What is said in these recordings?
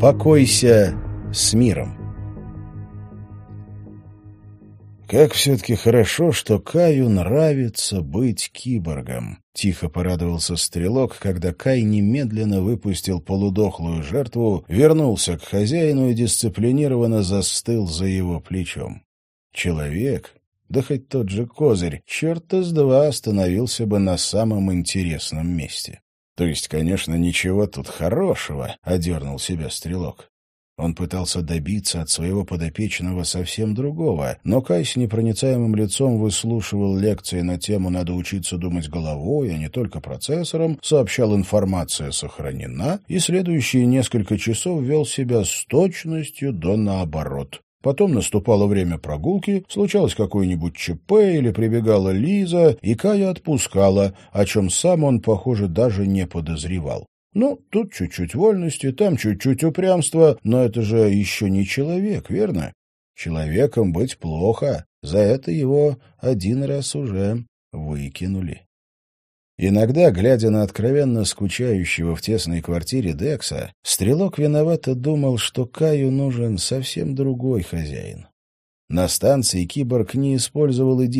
Покойся с миром. «Как все-таки хорошо, что Каю нравится быть киборгом», — тихо порадовался Стрелок, когда Кай немедленно выпустил полудохлую жертву, вернулся к хозяину и дисциплинированно застыл за его плечом. Человек, да хоть тот же Козырь, черта с два остановился бы на самом интересном месте. То есть, конечно, ничего тут хорошего, — одернул себя Стрелок. Он пытался добиться от своего подопечного совсем другого, но Кай с непроницаемым лицом выслушивал лекции на тему «надо учиться думать головой, а не только процессором», сообщал «информация сохранена» и следующие несколько часов вел себя с точностью до наоборот. Потом наступало время прогулки, случалось какое-нибудь ЧП или прибегала Лиза, и Кая отпускала, о чем сам он, похоже, даже не подозревал. Ну, тут чуть-чуть вольности, там чуть-чуть упрямства, но это же еще не человек, верно? Человеком быть плохо, за это его один раз уже выкинули. Иногда, глядя на откровенно скучающего в тесной квартире Декса, Стрелок виновато думал, что Каю нужен совсем другой хозяин. На станции киборг не использовал и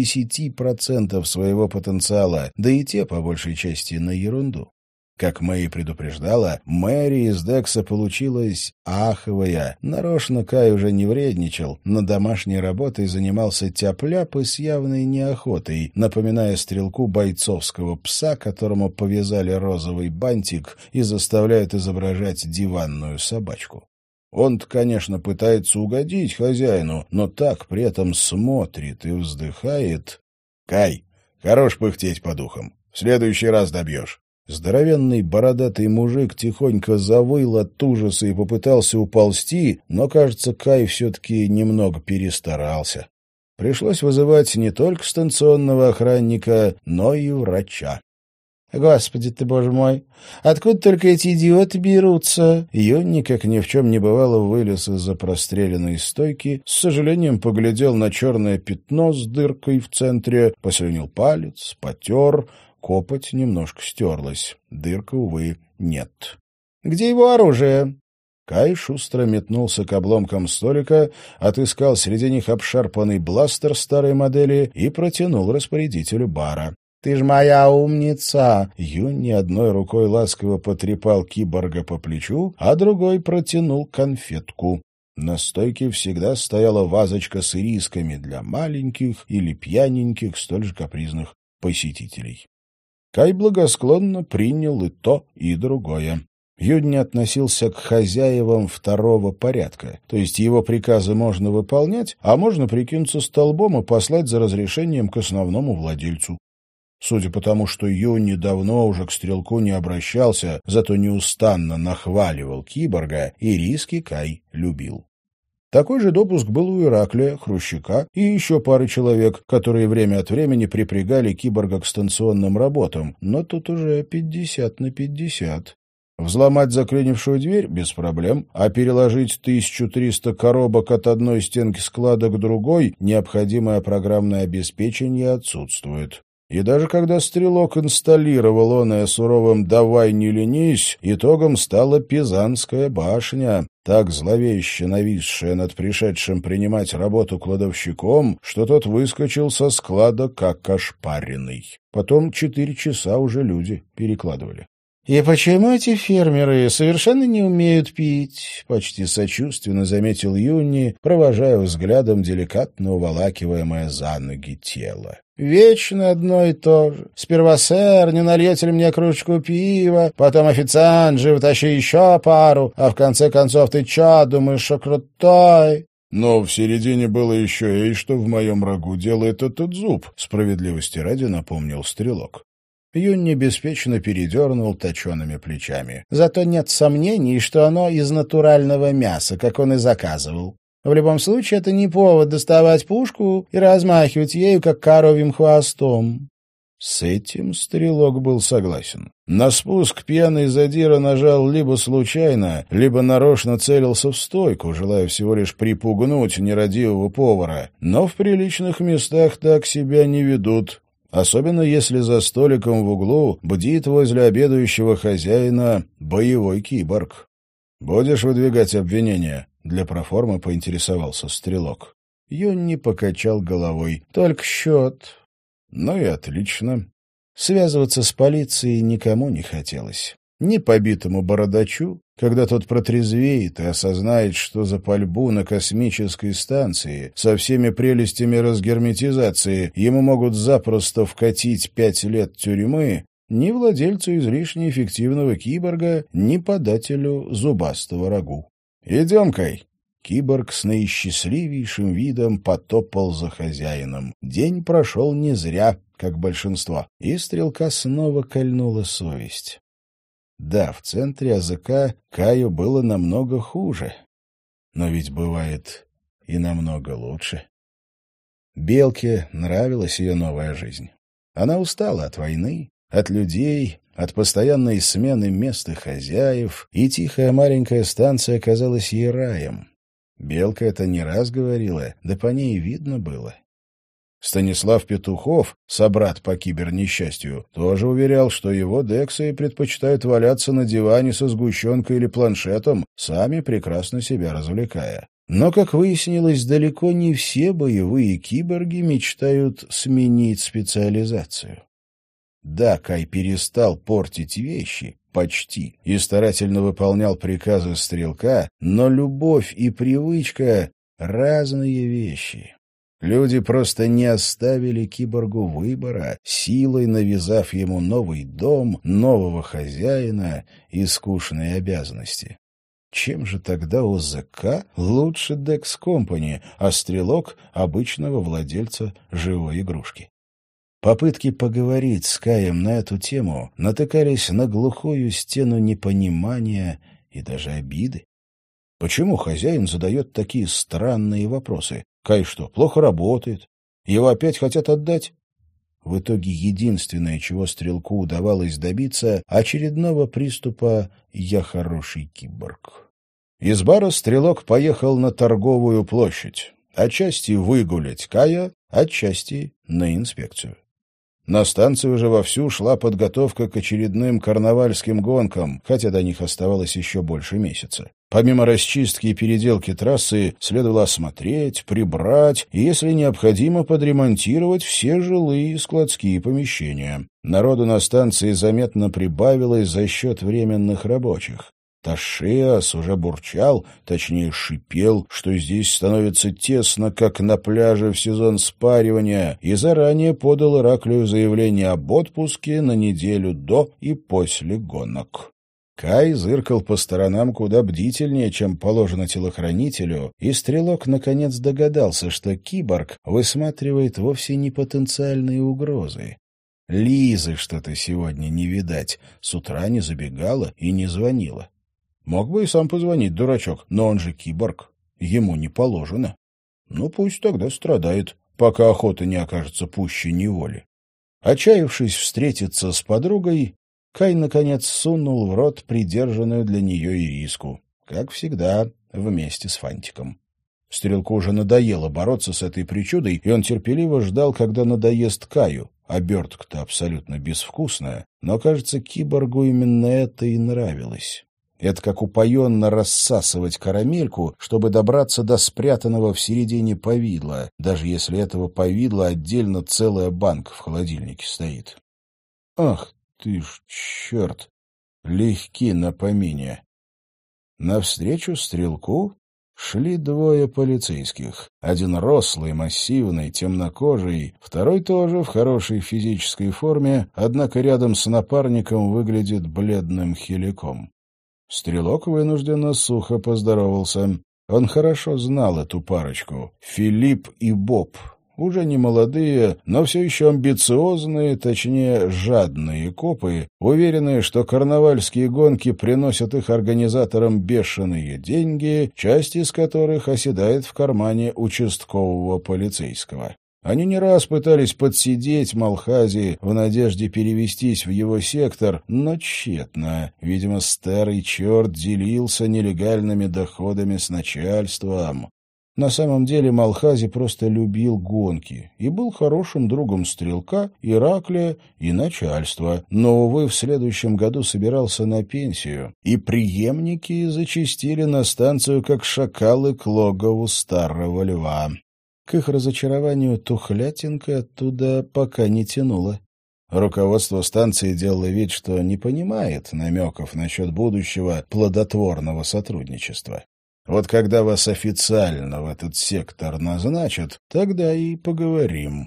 10% своего потенциала, да и те, по большей части, на ерунду. Как Мэй предупреждала, Мэри из Декса получилась аховая. Нарочно Кай уже не вредничал, но домашней работой занимался тяп-ляп и с явной неохотой, напоминая Стрелку бойцовского пса, которому повязали розовый бантик и заставляют изображать диванную собачку. Он-то, конечно, пытается угодить хозяину, но так при этом смотрит и вздыхает. «Кай, хорош пыхтеть по духам. В следующий раз добьешь». Здоровенный бородатый мужик тихонько завыл от ужаса и попытался уползти, но, кажется, Кай все-таки немного перестарался. Пришлось вызывать не только станционного охранника, но и врача. «Господи ты, боже мой! Откуда только эти идиоты берутся?» Юнни, как ни в чем не бывало, вылез из-за простреленной стойки, с сожалением поглядел на черное пятно с дыркой в центре, послюнил палец, потер. Копоть немножко стерлась. Дырка, увы, нет. «Где его оружие?» Кай шустро метнулся к обломкам столика, отыскал среди них обшарпанный бластер старой модели и протянул распорядителю бара. «Ты ж моя умница!» Юнни одной рукой ласково потрепал киборга по плечу, а другой протянул конфетку. На стойке всегда стояла вазочка с ирисками для маленьких или пьяненьких, столь же капризных посетителей. Кай благосклонно принял и то, и другое. Юнни относился к хозяевам второго порядка, то есть его приказы можно выполнять, а можно прикинуться столбом и послать за разрешением к основному владельцу. Судя по тому, что Юнни давно уже к Стрелку не обращался, зато неустанно нахваливал киборга, и риски Кай любил. Такой же допуск был у Ираклия, Хрущака и еще пары человек, которые время от времени припрягали киборга к станционным работам, но тут уже 50/50. Взломать заклинившую дверь — без проблем, а переложить 1300 коробок от одной стенки склада к другой необходимое программное обеспечение отсутствует. И даже когда Стрелок инсталлировал оное суровым «давай не ленись», итогом стала Пизанская башня, так зловеще нависшая над пришедшим принимать работу кладовщиком, что тот выскочил со склада как ошпаренный. Потом 4 часа уже люди перекладывали. «И почему эти фермеры совершенно не умеют пить?» — почти сочувственно заметил Юнни, провожая взглядом деликатно уволакиваемое за ноги тело. «Вечно одно и то же. Сперва, сэр, не нальете ли мне кружку пива, потом официант же, вытащи еще пару, а в конце концов ты че, думаешь, что крутой?» «Но в середине было еще и что в моем рагу делает этот зуб», — справедливости ради напомнил Стрелок. Юнни беспечно передернул точеными плечами. «Зато нет сомнений, что оно из натурального мяса, как он и заказывал. В любом случае, это не повод доставать пушку и размахивать ею, как коровьим хвостом». С этим Стрелок был согласен. На спуск пьяный задира нажал либо случайно, либо нарочно целился в стойку, желая всего лишь припугнуть нерадивого повара. Но в приличных местах так себя не ведут. Особенно если за столиком в углу бдит возле обедающего хозяина боевой киборг. «Будешь выдвигать обвинения?» — для проформы поинтересовался Стрелок. Юнни покачал головой. «Только счет». «Ну и отлично». Связываться с полицией никому не хотелось. Ни побитому бородачу, когда тот протрезвеет и осознает, что за пальбу на космической станции со всеми прелестями разгерметизации ему могут запросто вкатить 5 лет тюрьмы, ни владельцу излишне эффективного киборга, ни подателю зубастого рагу. «Идем, Кай». Киборг с наисчастливейшим видом потопал за хозяином. День прошел не зря, как большинство, и Стрелка снова кольнула совесть. Да, в центре АЗК Каю было намного хуже, но ведь бывает и намного лучше. Белке нравилась ее новая жизнь. Она устала от войны, от людей, от постоянной смены мест и хозяев, и тихая маленькая станция казалась ей раем. Белка это не раз говорила, да по ней видно было. Станислав Петухов, собрат по кибернесчастью, тоже уверял, что его дексы предпочитают валяться на диване со сгущенкой или планшетом, сами прекрасно себя развлекая. Но, как выяснилось, далеко не все боевые киборги мечтают сменить специализацию. Да, Кай перестал портить вещи, почти, и старательно выполнял приказы Стрелка, но любовь и привычка — разные вещи. Люди просто не оставили киборгу выбора, силой навязав ему новый дом, нового хозяина и скучные обязанности. Чем же тогда ОЗК лучше Dex Company, а Стрелок — обычного владельца живой игрушки? Попытки поговорить с Каем на эту тему натыкались на глухую стену непонимания и даже обиды. Почему хозяин задает такие странные вопросы? Кай что, плохо работает? Его опять хотят отдать? В итоге единственное, чего Стрелку удавалось добиться — очередного приступа «я хороший киборг». Из бара Стрелок поехал на Торговую площадь. Отчасти выгулять Кая, отчасти на инспекцию. На станции уже вовсю шла подготовка к очередным карнавальским гонкам, хотя до них оставалось еще больше месяца. Помимо расчистки и переделки трассы, следовало осмотреть, прибрать и, если необходимо, подремонтировать все жилые и складские помещения. Народу на станции заметно прибавилось за счет временных рабочих. Ташиас уже бурчал, точнее шипел, что здесь становится тесно, как на пляже в сезон спаривания, и заранее подал Ираклию заявление об отпуске на неделю до и после гонок. Кай зыркал по сторонам куда бдительнее, чем положено телохранителю, и Стрелок наконец догадался, что киборг высматривает вовсе не потенциальные угрозы. Лизы что-то сегодня не видать, с утра не забегала и не звонила. Мог бы и сам позвонить, дурачок, но он же киборг, ему не положено. Ну, пусть тогда страдает, пока охота не окажется пуще неволи. Отчаявшись встретиться с подругой, Кай, наконец, сунул в рот придержанную для нее ириску, как всегда, вместе с фантиком. Стрелку уже надоело бороться с этой причудой, и он терпеливо ждал, когда надоест Каю. Обертка-то абсолютно безвкусная, но, кажется, киборгу именно это и нравилось. Это как упоенно рассасывать карамельку, чтобы добраться до спрятанного в середине повидла, даже если этого повидла отдельно целая банка в холодильнике стоит. Ах ты ж черт! Легки на помине. Навстречу Стрелку шли двое полицейских. Один рослый, массивный, темнокожий, второй тоже в хорошей физической форме, однако рядом с напарником выглядит бледным хиляком. Стрелок вынужденно сухо поздоровался. Он хорошо знал эту парочку — Филипп и Боб. Уже не молодые, но все еще амбициозные, точнее, жадные копы, уверенные, что карнавальские гонки приносят их организаторам бешеные деньги, часть из которых оседает в кармане участкового полицейского. Они не раз пытались подсидеть Малхази в надежде перевестись в его сектор, но тщетно. Видимо, старый черт делился нелегальными доходами с начальством. На самом деле Малхази просто любил гонки и был хорошим другом Стрелка, Ираклия и начальства, но, увы, в следующем году собирался на пенсию, и преемники зачастили на станцию, как шакалы к логову старого льва. К их разочарованию тухлятинка оттуда пока не тянула. Руководство станции делало вид, что не понимает намеков насчет будущего плодотворного сотрудничества. Вот когда вас официально в этот сектор назначат, тогда и поговорим.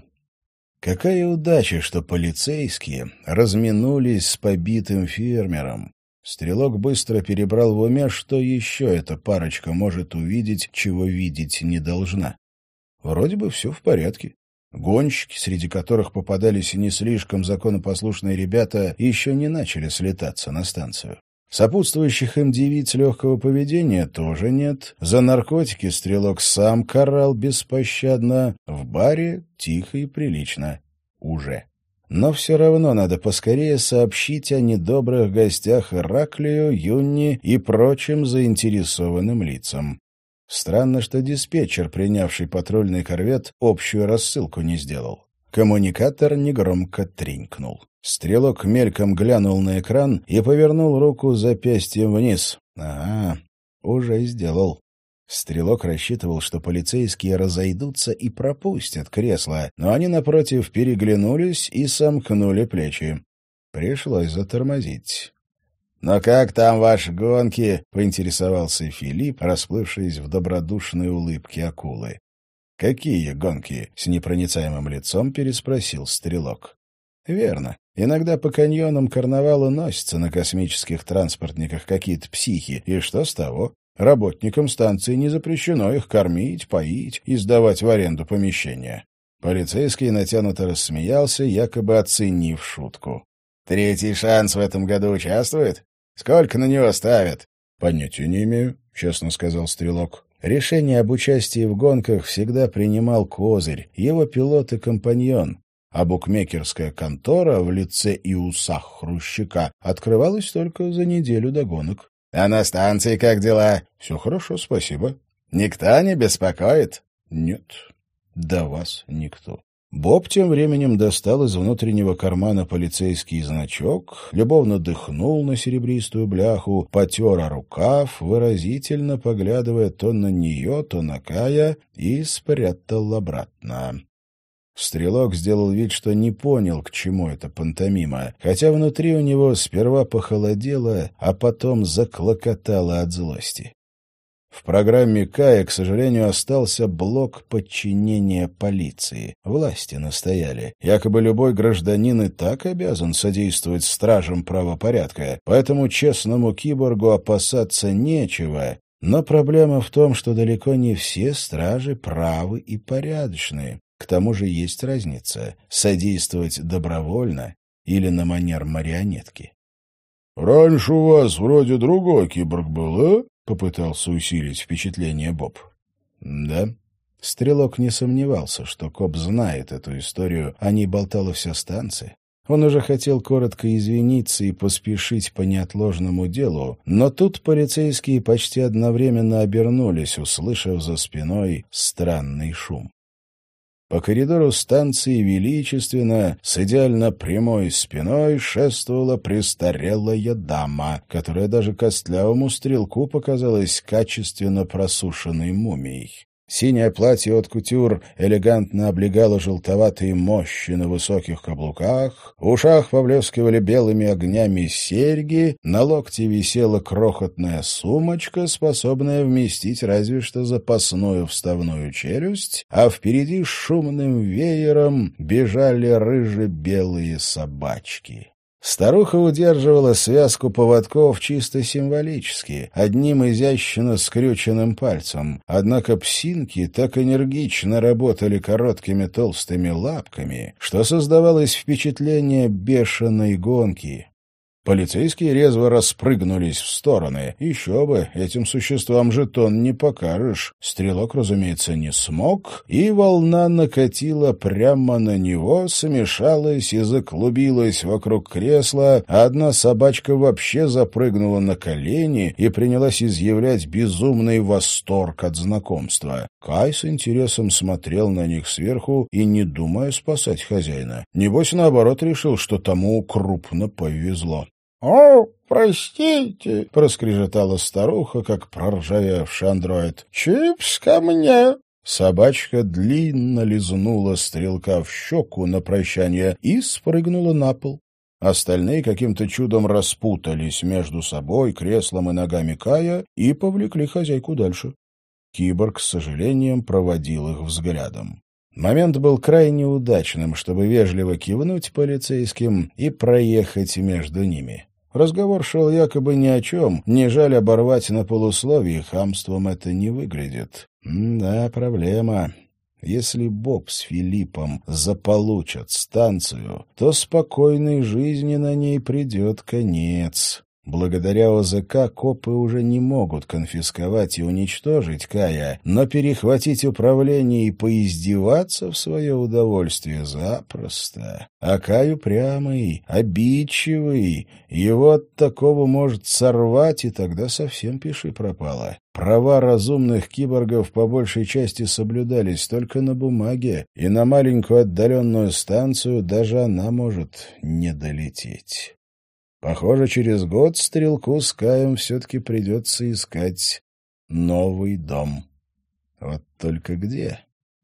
Какая удача, что полицейские разминулись с побитым фермером. Стрелок быстро перебрал в уме, что еще эта парочка может увидеть, чего видеть не должна. Вроде бы все в порядке. Гонщики, среди которых попадались не слишком законопослушные ребята, еще не начали слетаться на станцию. Сопутствующих им девиц легкого поведения тоже нет. За наркотики Стрелок сам карал беспощадно. В баре тихо и прилично. Уже. Но все равно надо поскорее сообщить о недобрых гостях Ираклию, Юнни и прочим заинтересованным лицам. Странно, что диспетчер, принявший патрульный корвет, общую рассылку не сделал. Коммуникатор негромко тренькнул. Стрелок мельком глянул на экран и повернул руку запястьем вниз. Ага, уже сделал. Стрелок рассчитывал, что полицейские разойдутся и пропустят кресло, но они, напротив, переглянулись и сомкнули плечи. Пришлось затормозить. «Но как там ваши гонки?» — поинтересовался Филипп, расплывшись в добродушной улыбке акулы. «Какие гонки?» — с непроницаемым лицом переспросил Стрелок. «Верно. Иногда по каньонам карнавала носятся на космических транспортниках какие-то психи. И что с того? Работникам станции не запрещено их кормить, поить и сдавать в аренду помещения». Полицейский натянуто рассмеялся, якобы оценив шутку. «Третий шанс в этом году участвует? Сколько на него ставят?» «Понятия не имею», — честно сказал Стрелок. Решение об участии в гонках всегда принимал Козырь, его пилот и компаньон, а букмекерская контора в лице и усах Хрущака открывалась только за неделю до гонок. «А на станции как дела?» «Все хорошо, спасибо». «Никто не беспокоит?» «Нет, до вас никто». Боб тем временем достал из внутреннего кармана полицейский значок, любовно дыхнул на серебристую бляху, потер о рукав, выразительно поглядывая то на нее, то на Кая, и спрятал обратно. Стрелок сделал вид, что не понял, к чему эта пантомима, хотя внутри у него сперва похолодело, а потом заклокотало от злости. В программе Кая, к сожалению, остался блок подчинения полиции. Власти настояли. Якобы любой гражданин и так обязан содействовать стражам правопорядка, поэтому честному киборгу опасаться нечего. Но проблема в том, что далеко не все стражи правы и порядочные. К тому же есть разница — содействовать добровольно или на манер марионетки. «Раньше у вас вроде другой киборг был, а?» — попытался усилить впечатление Боб. «Да». Стрелок не сомневался, что коп знает эту историю, о ней болтала вся станция. Он уже хотел коротко извиниться и поспешить по неотложному делу, но тут полицейские почти одновременно обернулись, услышав за спиной странный шум. По коридору станции величественно, с идеально прямой спиной, шествовала престарелая дама, которая даже костлявому Стрелку показалась качественно просушенной мумией. Синее платье от кутюр элегантно облегало желтоватые мощи на высоких каблуках, в ушах поблескивали белыми огнями серьги, на локте висела крохотная сумочка, способная вместить разве что запасную вставную челюсть, а впереди шумным веером бежали рыже-белые собачки. Старуха удерживала связку поводков чисто символически, одним изящно скрюченным пальцем, однако псинки так энергично работали короткими толстыми лапками, что создавалось впечатление бешеной гонки. Полицейские резво распрыгнулись в стороны. Еще бы, этим существам жетон не покажешь. Стрелок, разумеется, не смог, и волна накатила прямо на него, смешалась и заклубилась вокруг кресла, а одна собачка вообще запрыгнула на колени и принялась изъявлять безумный восторг от знакомства. Кай с интересом смотрел на них сверху и не думая спасать хозяина. Небось, наоборот, решил, что тому крупно повезло. — О, простите, — проскрежетала старуха, как проржавевший андроид. — Чипс ко мне. Собачка длинно лизнула стрелка в щеку на прощание и спрыгнула на пол. Остальные каким-то чудом распутались между собой, креслом и ногами Кая и повлекли хозяйку дальше. Киборг с сожалением проводил их взглядом. Момент был крайне удачным, чтобы вежливо кивнуть полицейским и проехать между ними. Разговор шел якобы ни о чем, не жаль оборвать на полусловии, хамством это не выглядит. Да, проблема. Если Боб с Филиппом заполучат станцию, то спокойной жизни на ней придет конец. Благодаря ОЗК копы уже не могут конфисковать и уничтожить Кая, но перехватить управление и поиздеваться в свое удовольствие запросто. А Кай упрямый, обидчивый, его от такого может сорвать, и тогда совсем пиши пропало. Права разумных киборгов по большей части соблюдались только на бумаге, и на маленькую отдаленную станцию даже она может не долететь. Похоже, через год стрелку с Каем все-таки придется искать новый дом. Вот только где?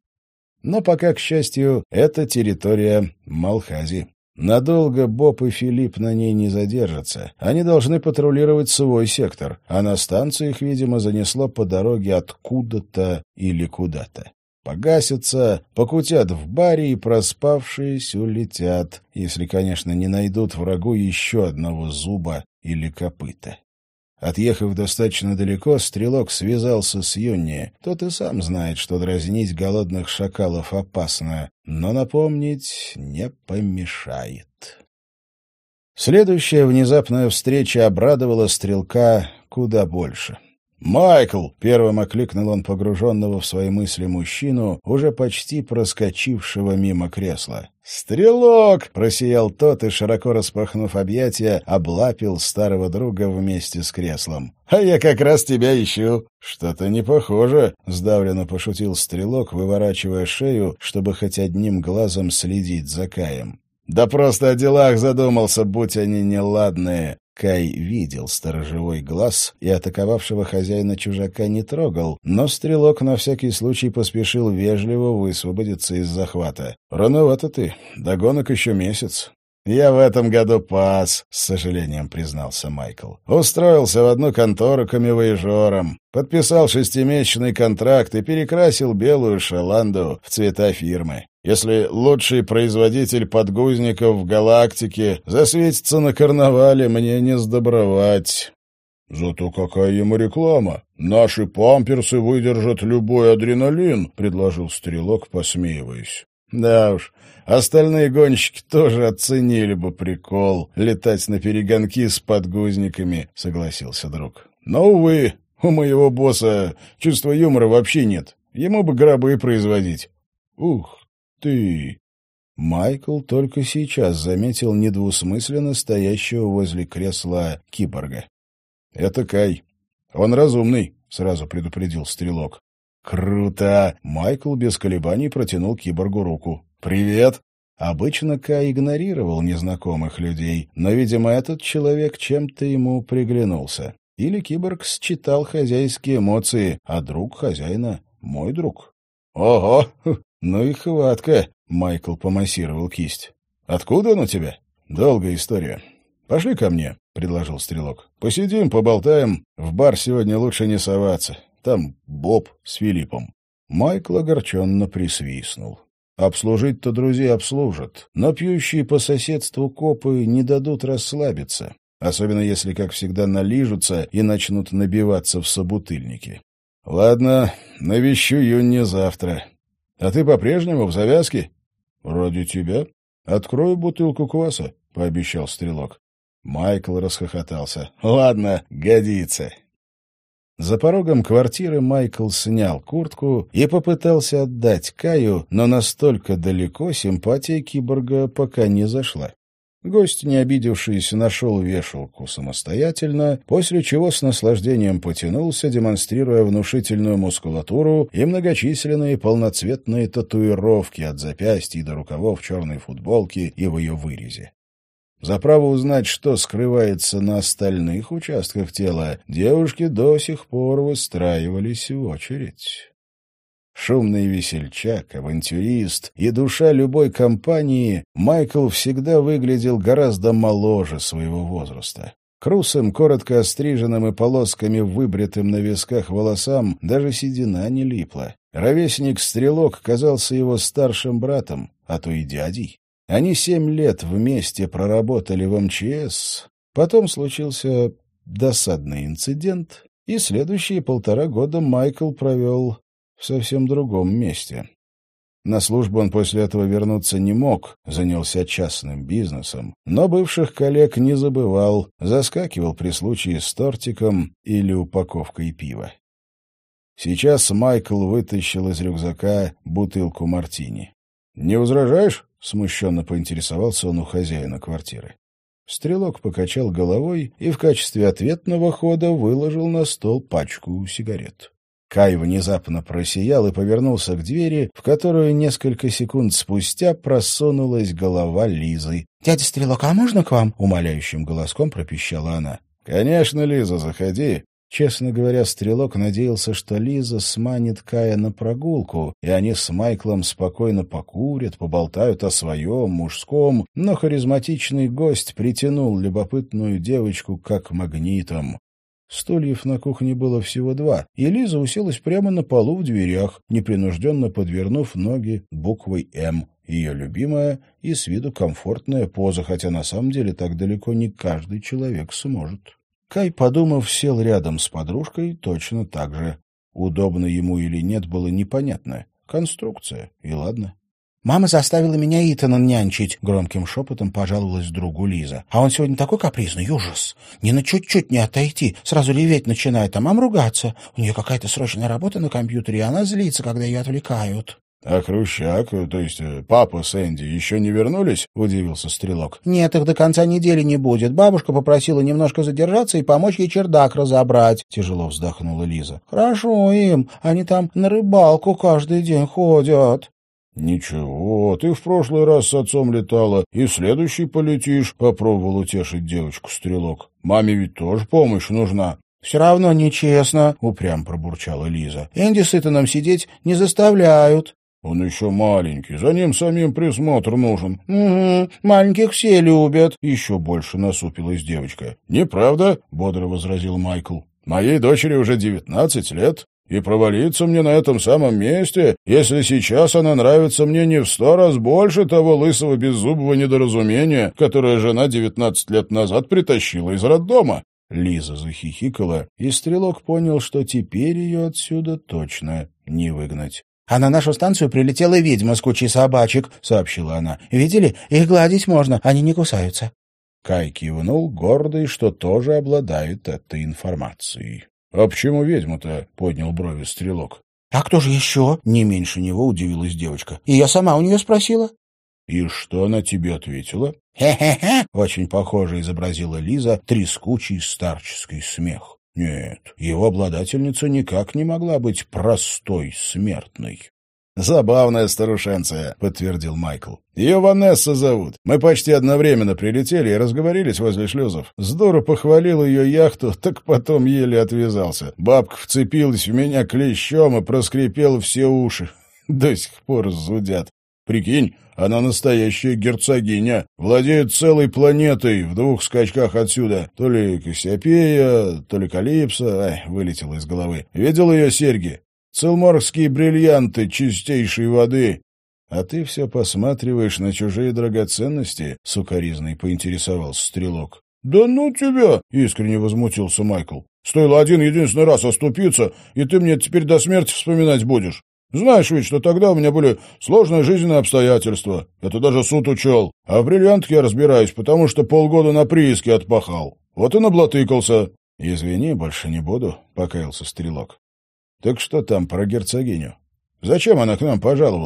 Но пока, к счастью, это территория Малхази. Надолго Боб и Филипп на ней не задержатся. Они должны патрулировать свой сектор, а на станцию их, видимо, занесло по дороге откуда-то или куда-то. Погасятся, покутят в баре и, проспавшись, улетят, если, конечно, не найдут врагу еще одного зуба или копыта. Отъехав достаточно далеко, стрелок связался с Юнни. Тот и сам знает, что дразнить голодных шакалов опасно, но напомнить не помешает. Следующая внезапная встреча обрадовала стрелка куда больше. «Майкл!» — первым окликнул он погруженного в свои мысли мужчину, уже почти проскочившего мимо кресла. «Стрелок!» — просиял тот и, широко распахнув объятия, облапил старого друга вместе с креслом. «А я как раз тебя ищу!» «Что-то не похоже!» — сдавленно пошутил стрелок, выворачивая шею, чтобы хоть одним глазом следить за Каем. «Да просто о делах задумался, будь они неладные!» Кай видел сторожевой глаз и атаковавшего хозяина чужака не трогал, но стрелок на всякий случай поспешил вежливо высвободиться из захвата. «Рановато ты. До гонок еще месяц». «Я в этом году пас», — с сожалением признался Майкл. «Устроился в одну контору камевояжером, подписал 6-месячный контракт и перекрасил белую шаланду в цвета фирмы. Если лучший производитель подгузников в галактике засветится на карнавале, мне не сдобровать». «Зато какая ему реклама! Наши памперсы выдержат любой адреналин», — предложил стрелок, посмеиваясь. «Да уж, остальные гонщики тоже оценили бы прикол летать на перегонки с подгузниками», — согласился друг. «Но, увы, у моего босса чувства юмора вообще нет. Ему бы гробы производить». «Ух ты!» Майкл только сейчас заметил недвусмысленно стоящего возле кресла киборга. «Это Кай. Он разумный», — сразу предупредил стрелок. «Круто!» — Майкл без колебаний протянул киборгу руку. «Привет!» Обычно Кай игнорировал незнакомых людей, но, видимо, этот человек чем-то ему приглянулся. Или киборг считал хозяйские эмоции, а друг хозяина — мой друг. «Ого! Ну и хватка!» — Майкл помассировал кисть. «Откуда он у тебя?» «Долгая история. Пошли ко мне», — предложил стрелок. «Посидим, поболтаем. В бар сегодня лучше не соваться. Там Боб с Филиппом». Майкл огорченно присвистнул. Обслужить-то друзей обслужат, но пьющие по соседству копы не дадут расслабиться, особенно если, как всегда, налижутся и начнут набиваться в собутыльники. «Ладно, навещу Юнни завтра. А ты по-прежнему в завязке?» «Ради тебя. Открою бутылку кваса», — пообещал стрелок. Майкл расхохотался. «Ладно, годится». За порогом квартиры Майкл снял куртку и попытался отдать Каю, но настолько далеко симпатия киборга пока не зашла. Гость, не обидевшись, нашел вешалку самостоятельно, после чего с наслаждением потянулся, демонстрируя внушительную мускулатуру и многочисленные полноцветные татуировки от запястья до рукавов черной футболки и в ее вырезе. За право узнать, что скрывается на остальных участках тела, девушки до сих пор выстраивались в очередь. Шумный весельчак, авантюрист и душа любой компании, Майкл всегда выглядел гораздо моложе своего возраста. К русым, коротко остриженным и полосками выбритым на висках волосам даже седина не липла. Ровесник-стрелок казался его старшим братом, а то и дядей. Они 7 лет вместе проработали в МЧС. Потом случился досадный инцидент, и следующие 1,5 года Майкл провел в совсем другом месте. На службу он после этого вернуться не мог, занялся частным бизнесом, но бывших коллег не забывал, заскакивал при случае с тортиком или упаковкой пива. Сейчас Майкл вытащил из рюкзака бутылку мартини. «Не возражаешь?» — смущенно поинтересовался он у хозяина квартиры. Стрелок покачал головой и в качестве ответного хода выложил на стол пачку сигарет. Кай внезапно просиял и повернулся к двери, в которую несколько секунд спустя просунулась голова Лизы. «Дядя Стрелок, а можно к вам?» — умоляющим голоском пропищала она. «Конечно, Лиза, заходи». Честно говоря, Стрелок надеялся, что Лиза сманит Кая на прогулку, и они с Майклом спокойно покурят, поболтают о своем, мужском, но харизматичный гость притянул любопытную девочку как магнитом. Стульев на кухне было всего 2, и Лиза уселась прямо на полу в дверях, непринужденно подвернув ноги буквой «М». Ее любимая и с виду комфортная поза, хотя на самом деле так далеко не каждый человек сможет. Кай, подумав, сел рядом с подружкой точно так же. Удобно ему или нет, было непонятно. Конструкция, и ладно. «Мама заставила меня Итана нянчить», — громким шепотом пожаловалась другу Лиза. «А он сегодня такой капризный, ужас. Ни на чуть-чуть не отойти. Сразу реветь начинает, а мам ругаться. У нее какая-то срочная работа на компьютере, и она злится, когда ее отвлекают». «А Хрущак, то есть папа с Энди, еще не вернулись?» — удивился Стрелок. «Нет, их до конца недели не будет. Бабушка попросила немножко задержаться и помочь ей чердак разобрать», — тяжело вздохнула Лиза. «Хорошо им. Они там на рыбалку каждый день ходят». «Ничего, ты в прошлый раз с отцом летала, и в следующий полетишь», — попробовал утешить девочку Стрелок. «Маме ведь тоже помощь нужна». «Все равно нечестно», — упрям пробурчала Лиза. «Энди с Итаном сидеть не заставляют». «Он еще маленький, за ним самим присмотр нужен». «Угу, маленьких все любят», — еще больше насупилась девочка. «Неправда», — бодро возразил Майкл. «Моей дочери уже 19 лет». И провалиться мне на этом самом месте, если сейчас она нравится мне не в 100 раз больше того лысого беззубого недоразумения, которое жена 19 лет назад притащила из роддома». Лиза захихикала, и Стрелок понял, что теперь ее отсюда точно не выгнать. «А на нашу станцию прилетела ведьма с кучей собачек», — сообщила она. «Видели? Их гладить можно, они не кусаются». Кай кивнул, гордый, что тоже обладает этой информацией. «А почему ведьма-то?» — поднял брови Стрелок. «А кто же еще?» — не меньше него удивилась девочка. «И я сама у нее спросила». «И что она тебе ответила?» «Хе-хе-хе!» — очень похоже изобразила Лиза трескучий старческий смех. Нет, его обладательница никак не могла быть простой смертной. «Забавная старушенция», — подтвердил Майкл. «Ее Ванесса зовут. Мы почти одновременно прилетели и разговорились возле шлюзов. Здорово похвалил ее яхту, так потом еле отвязался. Бабка вцепилась в меня клещом и проскрипела все уши. До сих пор зудят. Прикинь, она настоящая герцогиня. Владеет целой планетой в 2 скачках отсюда. То ли Кассиопея, то ли Калипсо. Вылетело из головы. Видел ее серьги? Целморские бриллианты чистейшей воды. А ты все посматриваешь на чужие драгоценности?» — сукоризной поинтересовался Стрелок. «Да ну тебя!» — искренне возмутился Майкл. «Стоило один-единственный раз оступиться, и ты мне теперь до смерти вспоминать будешь. Знаешь ведь, что тогда у меня были сложные жизненные обстоятельства. Это даже суд учел. А в бриллиантах я разбираюсь, потому что полгода на прииске отпахал. Вот и наблатыкался». «Извини, больше не буду», — покаялся Стрелок. «Так что там про герцогиню? Зачем она к нам пожаловала?»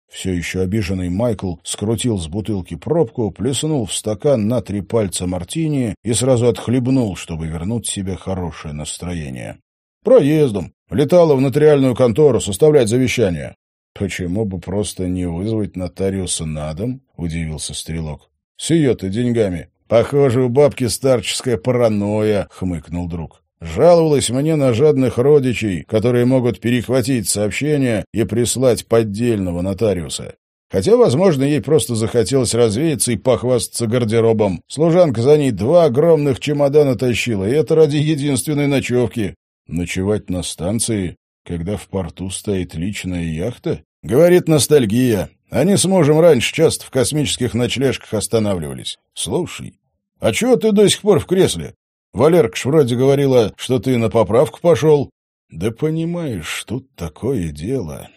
Все еще обиженный Майкл скрутил с бутылки пробку, плеснул в стакан на 3 пальца мартини и сразу отхлебнул, чтобы вернуть себе хорошее настроение. «Проездом. Летала в нотариальную контору составлять завещание». «Почему бы просто не вызвать нотариуса на дом?» — удивился Стрелок. «С ее-то деньгами. Похоже, у бабки старческая паранойя», — хмыкнул друг. «Жаловалась мне на жадных родичей, которые могут перехватить сообщение и прислать поддельного нотариуса. Хотя, возможно, ей просто захотелось развеяться и похвастаться гардеробом. Служанка за ней 2 огромных чемодана тащила, и это ради единственной ночевки. Ночевать на станции, когда в порту стоит личная яхта? Говорит, ностальгия. Они с мужем раньше часто в космических ночлежках останавливались. Слушай, а чего ты до сих пор в кресле? Валерка ж вроде говорила, что ты на поправку пошел». «Да понимаешь, тут такое дело».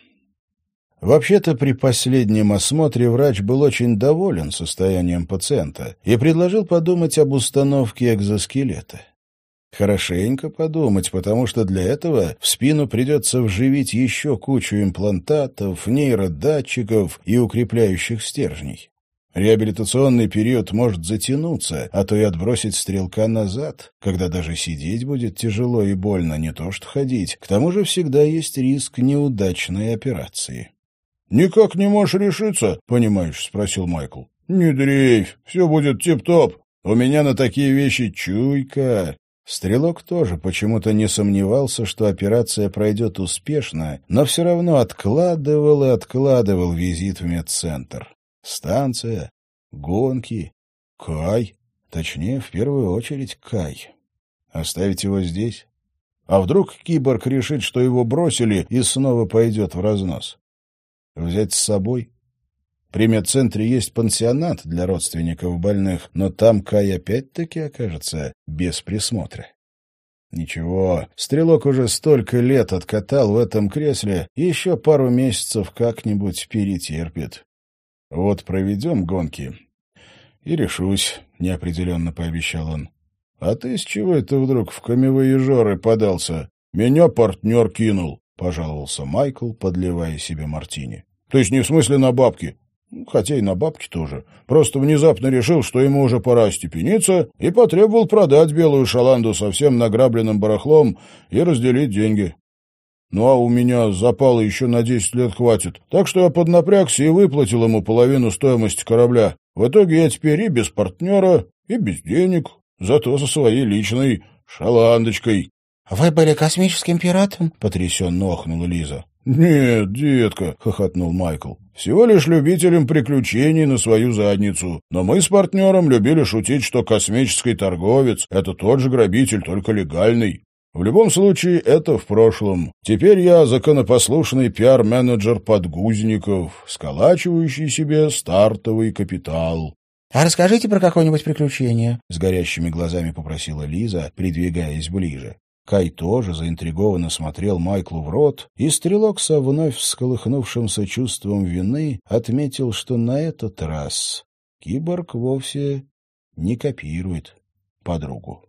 Вообще-то при последнем осмотре врач был очень доволен состоянием пациента и предложил подумать об установке экзоскелета. Хорошенько подумать, потому что для этого в спину придется вживить еще кучу имплантатов, нейродатчиков и укрепляющих стержней. Реабилитационный период может затянуться, а то и отбросить стрелка назад, когда даже сидеть будет тяжело и больно, не то что ходить. К тому же всегда есть риск неудачной операции. «Никак не можешь решиться, понимаешь?» — спросил Майкл. «Не дрейфь, все будет тип-топ. У меня на такие вещи чуйка». Стрелок тоже почему-то не сомневался, что операция пройдет успешно, но все равно откладывал и откладывал визит в медцентр. Станция, гонки, Кай, точнее, в первую очередь Кай. Оставить его здесь? А вдруг киборг решит, что его бросили, и снова пойдет в разнос? Взять с собой? При медцентре есть пансионат для родственников больных, но там Кай опять-таки окажется без присмотра. Ничего, Стрелок уже столько лет откатал в этом кресле, еще пару месяцев как-нибудь перетерпит. «Вот проведем гонки и решусь», — неопределенно пообещал он. «А ты с чего это вдруг в камевояжеры подался? Меня партнер кинул», — пожаловался Майкл, подливая себе мартини. «То есть не в смысле на бабки? Хотя и на бабки тоже. Просто внезапно решил, что ему уже пора остепениться, и потребовал продать белую шаланду со всем награбленным барахлом и разделить деньги. Ну, а у меня запала еще на 10 лет хватит, так что я поднапрягся и выплатил ему половину стоимости корабля. В итоге я теперь и без партнера, и без денег, зато со своей личной шаландочкой». «Вы были космическим пиратом?» — потрясенно охнула Лиза. «Нет, детка», — хохотнул Майкл, — «всего лишь любителем приключений на свою задницу. Но мы с партнером любили шутить, что космический торговец — это тот же грабитель, только легальный. В любом случае, это в прошлом. Теперь я законопослушный пиар-менеджер подгузников, сколачивающий себе стартовый капитал». «А расскажите про какое-нибудь приключение», — с горящими глазами попросила Лиза, придвигаясь ближе. Кай тоже заинтригованно смотрел Майклу в рот, и Стрелок со вновь всколыхнувшимся чувством вины отметил, что на этот раз киборг вовсе не копирует подругу.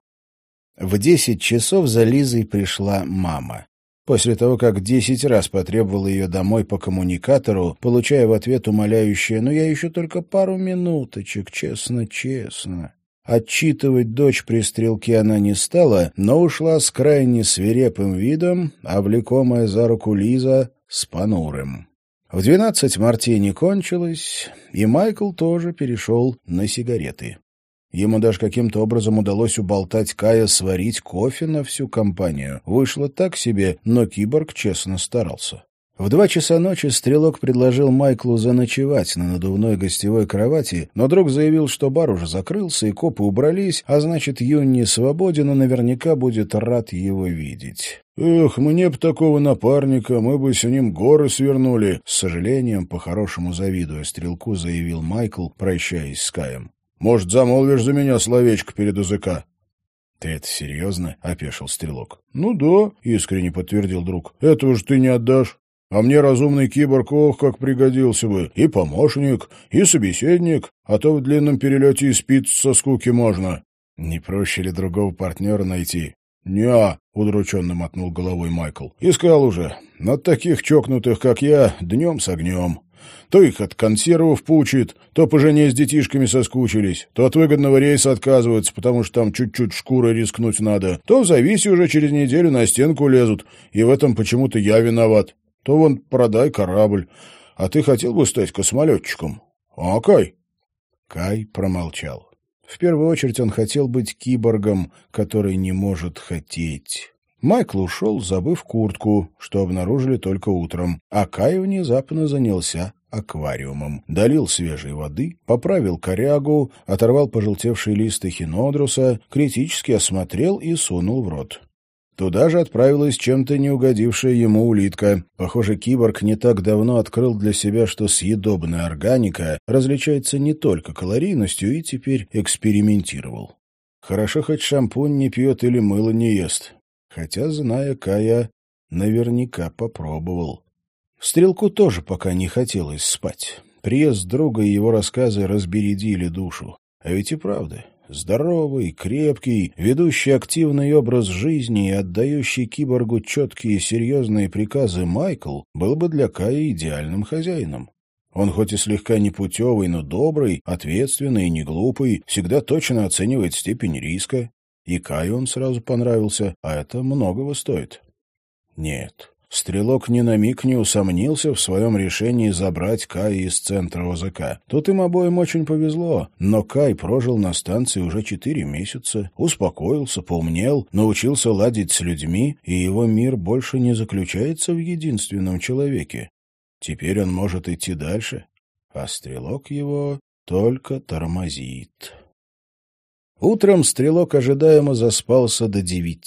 В 10 часов за Лизой пришла мама. После того, как 10 раз потребовала ее домой по коммуникатору, получая в ответ умоляющее: «Ну, я еще только пару минуточек, честно». Отчитывать дочь при Стрелке она не стала, но ушла с крайне свирепым видом, а влекомая за руку Лиза с понурым. В 12 мартини кончилось, и Майкл тоже перешел на сигареты. Ему даже каким-то образом удалось уболтать Кая сварить кофе на всю компанию. Вышло так себе, но киборг честно старался. В 2 часа ночи Стрелок предложил Майклу заночевать на надувной гостевой кровати, но друг заявил, что бар уже закрылся и копы убрались, а значит, Юнни свободен и наверняка будет рад его видеть. «Эх, мне б такого напарника, мы бы с ним горы свернули», — с сожалением, по-хорошему завидуя Стрелку, заявил Майкл, прощаясь с Каем. «Может, замолвишь за меня словечко перед языка?» «Ты это серьезно?» — опешил Стрелок. «Ну да», — искренне подтвердил друг. «Этого же ты не отдашь. А мне разумный киборг, ох, как пригодился бы. И помощник, и собеседник, а то в длинном перелете и спиться со скуки можно». «Не проще ли другого партнера найти?» «Не-а», — удрученно мотнул головой Майкл. «Искал уже. От таких чокнутых, как я, днем с огнем. То их от консервов пучит, то по жене с детишками соскучились, то от выгодного рейса отказываются, потому что там чуть-чуть шкурой рискнуть надо, то в зависе уже через неделю на стенку лезут, и в этом почему-то я виноват. То вон продай корабль. А ты хотел бы стать космолетчиком? А, Кай?» Кай промолчал. В первую очередь он хотел быть киборгом, который не может хотеть. Майкл ушел, забыв куртку, что обнаружили только утром, а Кай внезапно занялся аквариумом. Долил свежей воды, поправил корягу, оторвал пожелтевший лист эхинодруса, критически осмотрел и сунул в рот. Туда же отправилась чем-то не угодившая ему улитка. Похоже, киборг не так давно открыл для себя, что съедобная органика различается не только калорийностью, и теперь экспериментировал. Хорошо, хоть шампунь не пьет или мыло не ест. Хотя, зная Кая, наверняка попробовал. Стрелку тоже пока не хотелось спать. Приезд друга и его рассказы разбередили душу. А ведь и правда... Здоровый, крепкий, ведущий активный образ жизни и отдающий киборгу четкие и серьезные приказы Майкл был бы для Кая идеальным хозяином. Он хоть и слегка непутевый, но добрый, ответственный и неглупый, всегда точно оценивает степень риска. И Каю он сразу понравился, а это многого стоит. Нет. Стрелок ни на миг не усомнился в своем решении забрать Кая из центра ОЗК. Тут им обоим очень повезло, но Кай прожил на станции уже 4 месяца, успокоился, поумнел, научился ладить с людьми, и его мир больше не заключается в единственном человеке. Теперь он может идти дальше, а Стрелок его только тормозит. Утром Стрелок ожидаемо заспался до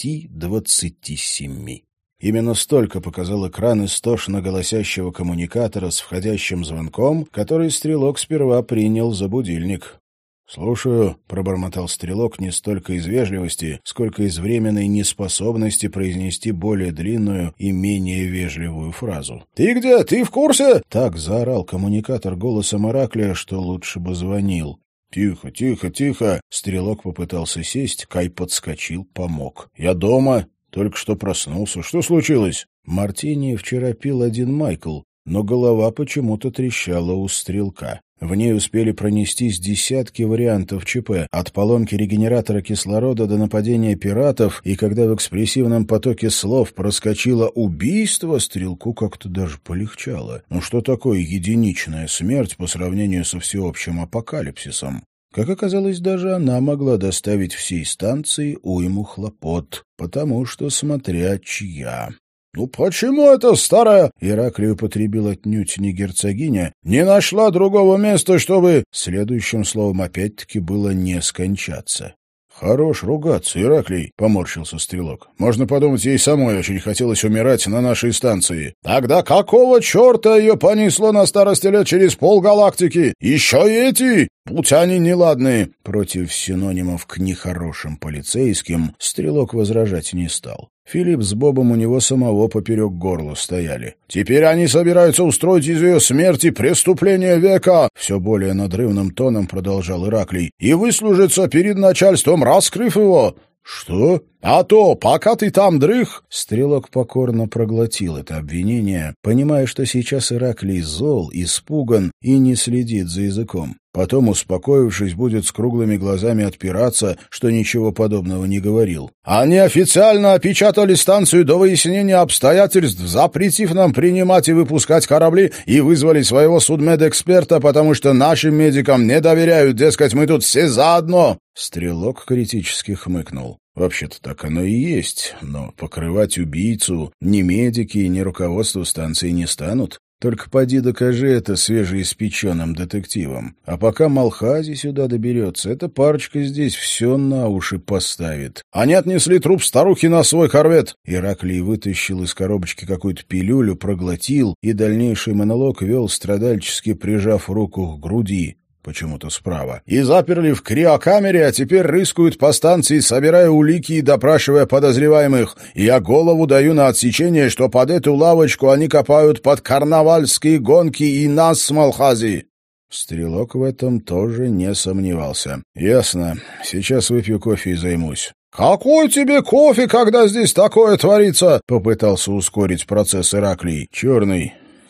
9:27. Именно столько показал экран истошно голосящего коммуникатора с входящим звонком, который Стрелок сперва принял за будильник. «Слушаю», — пробормотал Стрелок не столько из вежливости, сколько из временной неспособности произнести более длинную и менее вежливую фразу. «Ты где? Ты в курсе?» — так заорал коммуникатор голосом Ираклия, что лучше бы звонил. «Тихо, тихо, тихо!» Стрелок попытался сесть, Кай подскочил, помог. «Я дома. Только что проснулся. Что случилось?» Мартини вчера пил один Майкл, но голова почему-то трещала у Стрелка. В ней успели пронестись десятки вариантов ЧП, от поломки регенератора кислорода до нападения пиратов, и когда в экспрессивном потоке слов проскочило убийство, Стрелку как-то даже полегчало. Ну что такое единичная смерть по сравнению со всеобщим апокалипсисом? Как оказалось, даже она могла доставить всей станции уйму хлопот, потому что смотря чья. «Ну почему эта старая...» — Ираклий употребил отнюдь не герцогиня. «Не нашла другого места, чтобы...» Следующим словом опять-таки было «не скончаться». «Хорош ругаться, Ираклий», — поморщился Стрелок. «Можно подумать, ей самой очень хотелось умирать на нашей станции». «Тогда какого черта ее понесло на старости лет через полгалактики? Еще и эти? Будь они неладные!» Против синонимов к нехорошим полицейским Стрелок возражать не стал. Филипп с Бобом у него самого поперек горла стояли. «Теперь они собираются устроить из ее смерти преступление века!» Все более надрывным тоном продолжал Ираклий. «И выслужиться перед начальством, раскрыв его!» «Что? А то, пока ты там дрых...» Стрелок покорно проглотил это обвинение, понимая, что сейчас Ираклий зол, испуган и не следит за языком. Потом, успокоившись, будет с круглыми глазами отпираться, что ничего подобного не говорил. «Они официально опечатали станцию до выяснения обстоятельств, запретив нам принимать и выпускать корабли, и вызвали своего судмедэксперта, потому что нашим медикам не доверяют, дескать, мы тут все заодно!» Стрелок критически хмыкнул. Вообще-то так оно и есть, но покрывать убийцу ни медики, ни руководство станции не станут. Только поди докажи это свежеиспеченным детективам. А пока Малхази сюда доберется, эта парочка здесь все на уши поставит. Они отнесли труп старухи на свой корвет. Ираклий вытащил из коробочки какую-то пилюлю, проглотил, и дальнейший монолог вел, страдальчески прижав руку к груди. Почему-то справа. «И заперли в криокамере, а теперь рыскают по станции, собирая улики и допрашивая подозреваемых. Я голову даю на отсечение, что под эту лавочку они копают под карнавальские гонки и нас с Малхази». Стрелок в этом тоже не сомневался. «Ясно. Сейчас выпью кофе и займусь». «Какой тебе кофе, когда здесь такое творится?» — попытался ускорить процесс Ираклий. «Черный.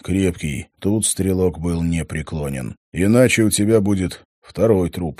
крепкий. Тут Стрелок был непреклонен. Иначе у тебя будет второй труп.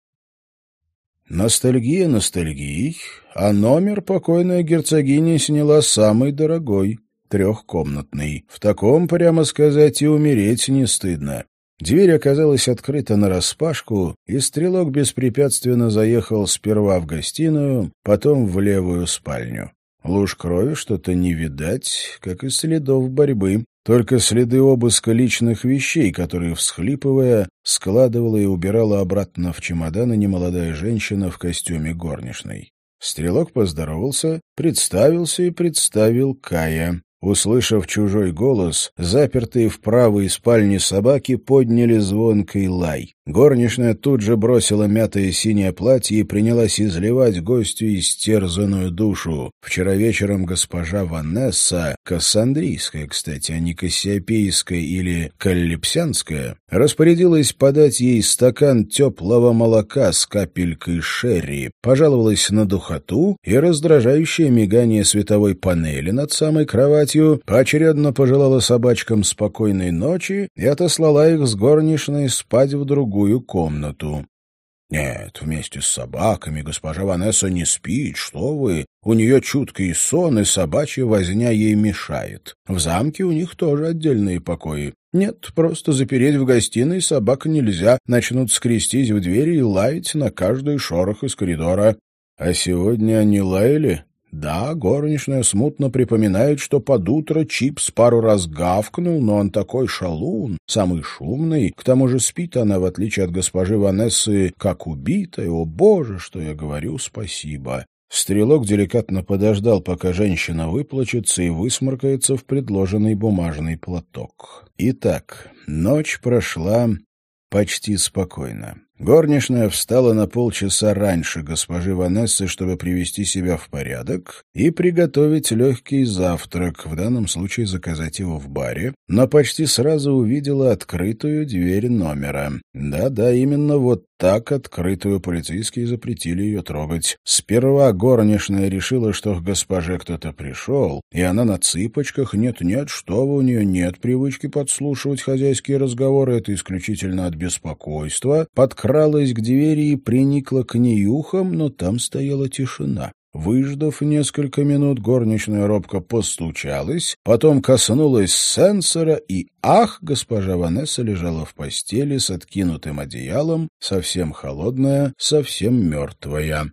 Ностальгия ностальгией, а номер покойная герцогиня сняла самый дорогой, 3-комнатный. В таком, прямо сказать, и умереть не стыдно. Дверь оказалась открыта нараспашку, и Стрелок беспрепятственно заехал сперва в гостиную, потом в левую спальню. Луж крови что-то не видать, как и следов борьбы, только следы обыска личных вещей, которые, всхлипывая, складывала и убирала обратно в чемоданы немолодая женщина в костюме горничной. Стрелок поздоровался, представился и представил Кая. Услышав чужой голос, запертые в правой спальне собаки подняли звонкий лай. Горничная тут же бросила мятое синее платье и принялась изливать гостю истерзанную душу. Вчера вечером госпожа Ванесса, кассандрийская, кстати, а не кассиопейская или каллипсянская, распорядилась подать ей стакан теплого молока с капелькой шерри, пожаловалась на духоту и раздражающее мигание световой панели над самой кроватью, поочередно пожелала собачкам спокойной ночи и отослала их с горничной спать в другую комнату. Нет, вместе с собаками госпожа Ванесса не спит, что вы. У нее чуткий сон, и собачья возня ей мешает. В замке у них тоже отдельные покои. Нет, просто запереть в гостиной собак нельзя, начнут скрестись в двери и лаять на каждый шорох из коридора. А сегодня они лаяли? Да, горничная смутно припоминает, что под утро Чипс пару раз гавкнул, но он такой шалун, самый шумный. К тому же спит она, в отличие от госпожи Ванессы, как убитая. О, Боже, что я говорю, спасибо. Стрелок деликатно подождал, пока женщина выплачется и высморкается в предложенный бумажный платок. Итак, ночь прошла почти спокойно. Горничная встала на полчаса раньше госпожи Ванессы, чтобы привести себя в порядок и приготовить легкий завтрак, в данном случае заказать его в баре, но почти сразу увидела открытую дверь номера. Да-да, именно вот так открытую полицейские запретили ее трогать. Сперва горничная решила, что к госпоже кто-то пришел, и она на цыпочках, нет-нет, что вы, у нее нет привычки подслушивать хозяйские разговоры, это исключительно от беспокойства, подкралась к двери и приникла к ней ухом, но там стояла тишина. Выждав несколько минут, горничная робко постучалась, потом коснулась сенсора, и ах, госпожа Ванесса лежала в постели с откинутым одеялом, совсем холодная, совсем мертвая.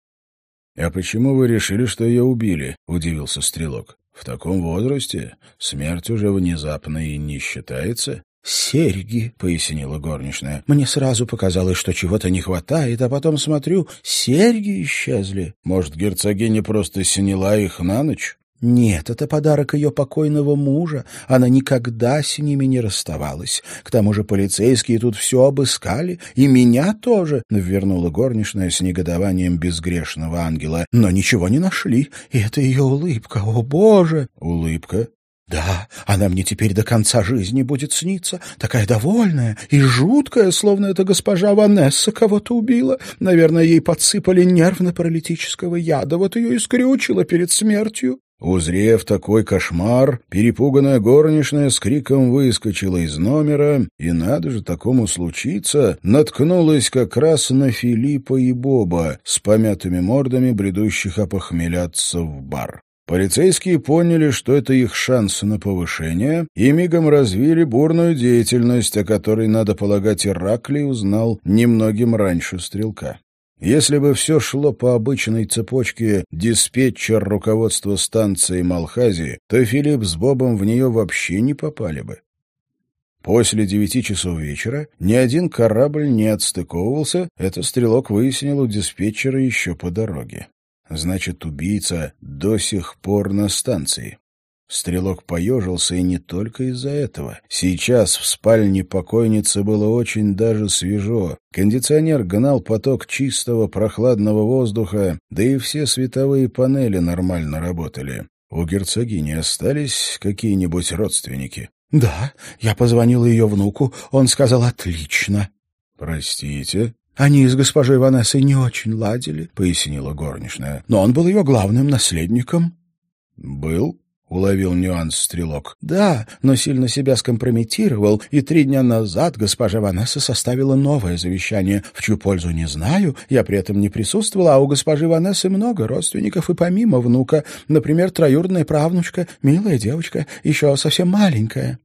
— А почему вы решили, что ее убили? — удивился Стрелок. — В таком возрасте смерть уже внезапно и не считается. «Серьги», — пояснила горничная. «Мне сразу показалось, что чего-то не хватает, а потом смотрю, серьги исчезли». «Может, герцогиня просто сняла их на ночь?» «Нет, это подарок ее покойного мужа. Она никогда с ними не расставалась. К тому же полицейские тут все обыскали, и меня тоже», — вернула горничная с негодованием безгрешного ангела. «Но ничего не нашли, и это ее улыбка. О, Боже!» «Улыбка?» «Да, она мне теперь до конца жизни будет сниться, такая довольная и жуткая, словно эта госпожа Ванесса кого-то убила. Наверное, ей подсыпали нервно-паралитического яда, вот ее и скрючило перед смертью». Узрев такой кошмар, перепуганная горничная с криком выскочила из номера, и, надо же такому случиться, наткнулась как раз на Филиппа и Боба с помятыми мордами, бредущих опохмеляться в бар. Полицейские поняли, что это их шанс на повышение, и мигом развили бурную деятельность, о которой, надо полагать, Ираклий узнал немногим раньше Стрелка. Если бы все шло по обычной цепочке диспетчер руководства станции Малхази, то Филипп с Бобом в нее вообще не попали бы. После 9 часов вечера ни один корабль не отстыковывался, это Стрелок выяснил у диспетчера еще по дороге. Значит, убийца до сих пор на станции. Стрелок поежился, и не только из-за этого. Сейчас в спальне покойницы было очень даже свежо. Кондиционер гнал поток чистого прохладного воздуха, да и все световые панели нормально работали. У герцогини остались какие-нибудь родственники? «Да, я позвонила ее внуку, он сказал отлично». «Простите?» «Они с госпожой Ванессой не очень ладили», — пояснила горничная. «Но он был ее главным наследником». «Был?» — уловил нюанс Стрелок. Да, но сильно себя скомпрометировал, и 3 дня назад госпожа Ванесса составила новое завещание, в чью пользу не знаю, я при этом не присутствовала, а у госпожи Ванессы много родственников и помимо внука, например, троюродная правнучка, милая девочка, еще совсем маленькая.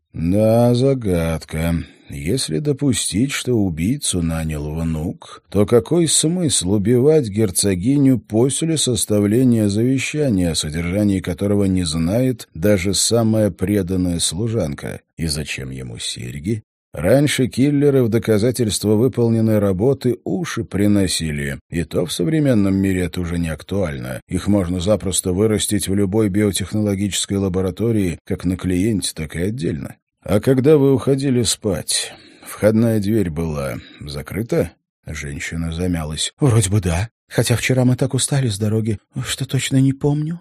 Да, загадка. Если допустить, что убийцу нанял внук, то какой смысл убивать герцогиню после составления завещания, о содержании которого не знает даже самая преданная служанка? И зачем ему серьги? Раньше киллеры в доказательство выполненной работы уши приносили, и то в современном мире это уже не актуально. Их можно запросто вырастить в любой биотехнологической лаборатории, как на клиенте, так и отдельно. «А когда вы уходили спать, входная дверь была закрыта?» Женщина замялась. «Вроде бы да, хотя вчера мы так устали с дороги, что точно не помню».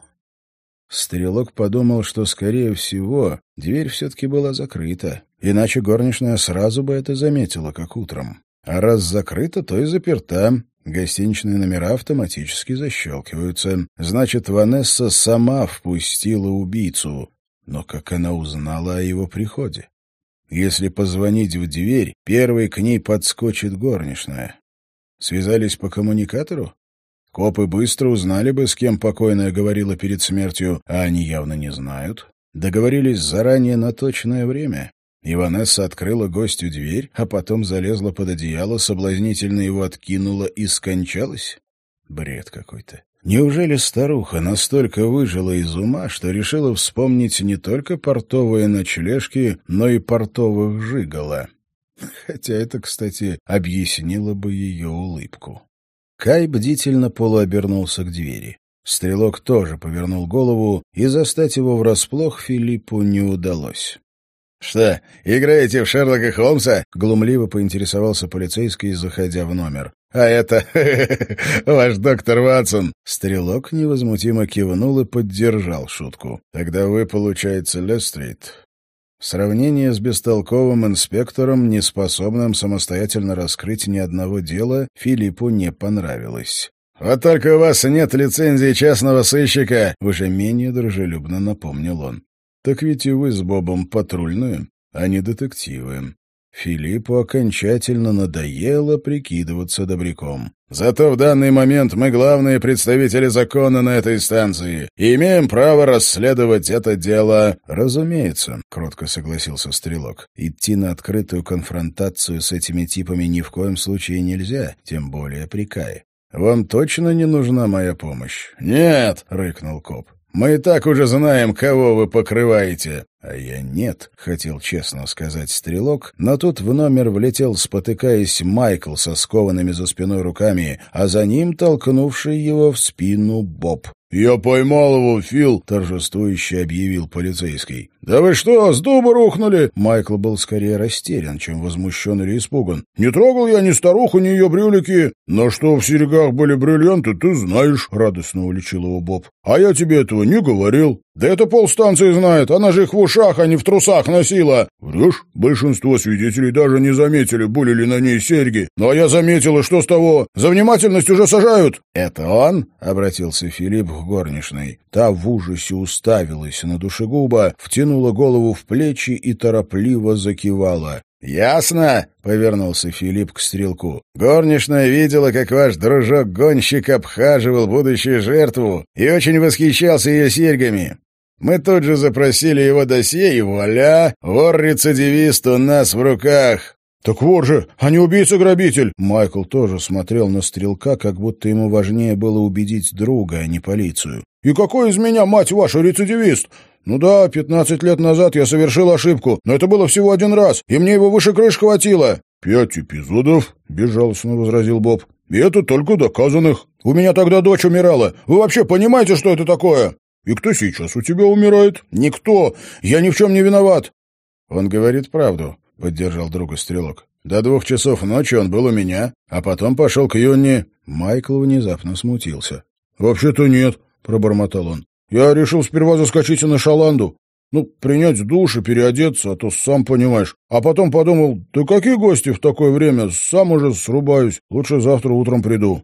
Стрелок подумал, что, скорее всего, дверь все-таки была закрыта, иначе горничная сразу бы это заметила, как утром. А раз закрыта, то и заперта. Гостиничные номера автоматически защелкиваются. Значит, Ванесса сама впустила убийцу. Но как она узнала о его приходе? Если позвонить в дверь, первой к ней подскочит горничная. Связались по коммуникатору? Копы быстро узнали бы, с кем покойная говорила перед смертью, а они явно не знают. Договорились заранее на точное время. И Ванесса открыла гостю дверь, а потом залезла под одеяло, соблазнительно его откинула и скончалась? Бред какой-то. Неужели старуха настолько выжила из ума, что решила вспомнить не только портовые ночлежки, но и портовых жигала? Хотя это, кстати, объяснило бы ее улыбку. Кай бдительно полуобернулся к двери. Стрелок тоже повернул голову, и застать его врасплох Филиппу не удалось. «Что, играете в Шерлока Холмса?» — глумливо поинтересовался полицейский, заходя в номер. «А это ваш доктор Ватсон». Стрелок невозмутимо кивнул и поддержал шутку. «Тогда вы, получается, Лестрейд». Сравнение с бестолковым инспектором, неспособным самостоятельно раскрыть ни одного дела, Филиппу не понравилось. «Вот только у вас нет лицензии частного сыщика», — уже менее дружелюбно напомнил он. «Так ведь и вы с Бобом патрульные, а не детективы». Филиппу окончательно надоело прикидываться добряком. «Зато в данный момент мы главные представители закона на этой станции и имеем право расследовать это дело». «Разумеется», — кротко согласился Стрелок. «Идти на открытую конфронтацию с этими типами ни в коем случае нельзя, тем более при Кае. Вам точно не нужна моя помощь?» «Нет», — рыкнул коп. «Мы и так уже знаем, кого вы покрываете». «А я нет», — хотел честно сказать Стрелок, но тут в номер влетел, спотыкаясь, Майкл со скованными за спиной руками, а за ним толкнувший его в спину Боб. «Я поймал его, Фил!» — торжествующе объявил полицейский. «Да вы что, с дуба рухнули?» Майкл был скорее растерян, чем возмущен или испуган. «Не трогал я ни старуху, ни ее брюлики. Но что в серьгах были бриллианты, ты знаешь», — радостно уличил его Боб. «А я тебе этого не говорил. Да это полстанции знает, она же их в ушах, а не в трусах носила». «Врешь? Большинство свидетелей даже не заметили, были ли на ней серьги. Ну а я заметила, что с того? За внимательность уже сажают». «Это он?» — обратился Филипп к горничной. Та в ужасе уставилась на душегуба, втянула голову в плечи и торопливо закивала. «Ясно», — повернулся Филипп к Стрелку. «Горничная видела, как ваш дружок-гонщик обхаживал будущую жертву и очень восхищался ее серьгами. Мы тут же запросили его досье, и вуаля, вор-рецидивист у нас в руках». «Так вор же, а не убийца-грабитель!» Майкл тоже смотрел на Стрелка, как будто ему важнее было убедить друга, а не полицию. «И какой из меня, мать ваша, рецидивист? Ну да, 15 лет назад я совершил ошибку, но это было всего 1 раз, и мне его выше крыш хватило». 5 эпизодов?» — безжалостно возразил Боб. «И это только доказанных. У меня тогда дочь умирала. Вы вообще понимаете, что это такое? И кто сейчас у тебя умирает? Никто. Я ни в чем не виноват». «Он говорит правду», — поддержал друга Стрелок. «До 2 часов ночи он был у меня, а потом пошел к Юнни». Майкл внезапно смутился. «Вообще-то нет», — пробормотал он. «Я решил сперва заскочить на шаланду. Ну, принять душ и переодеться, а то сам понимаешь. А потом подумал, да какие гости в такое время? Сам уже срубаюсь. Лучше завтра утром приду».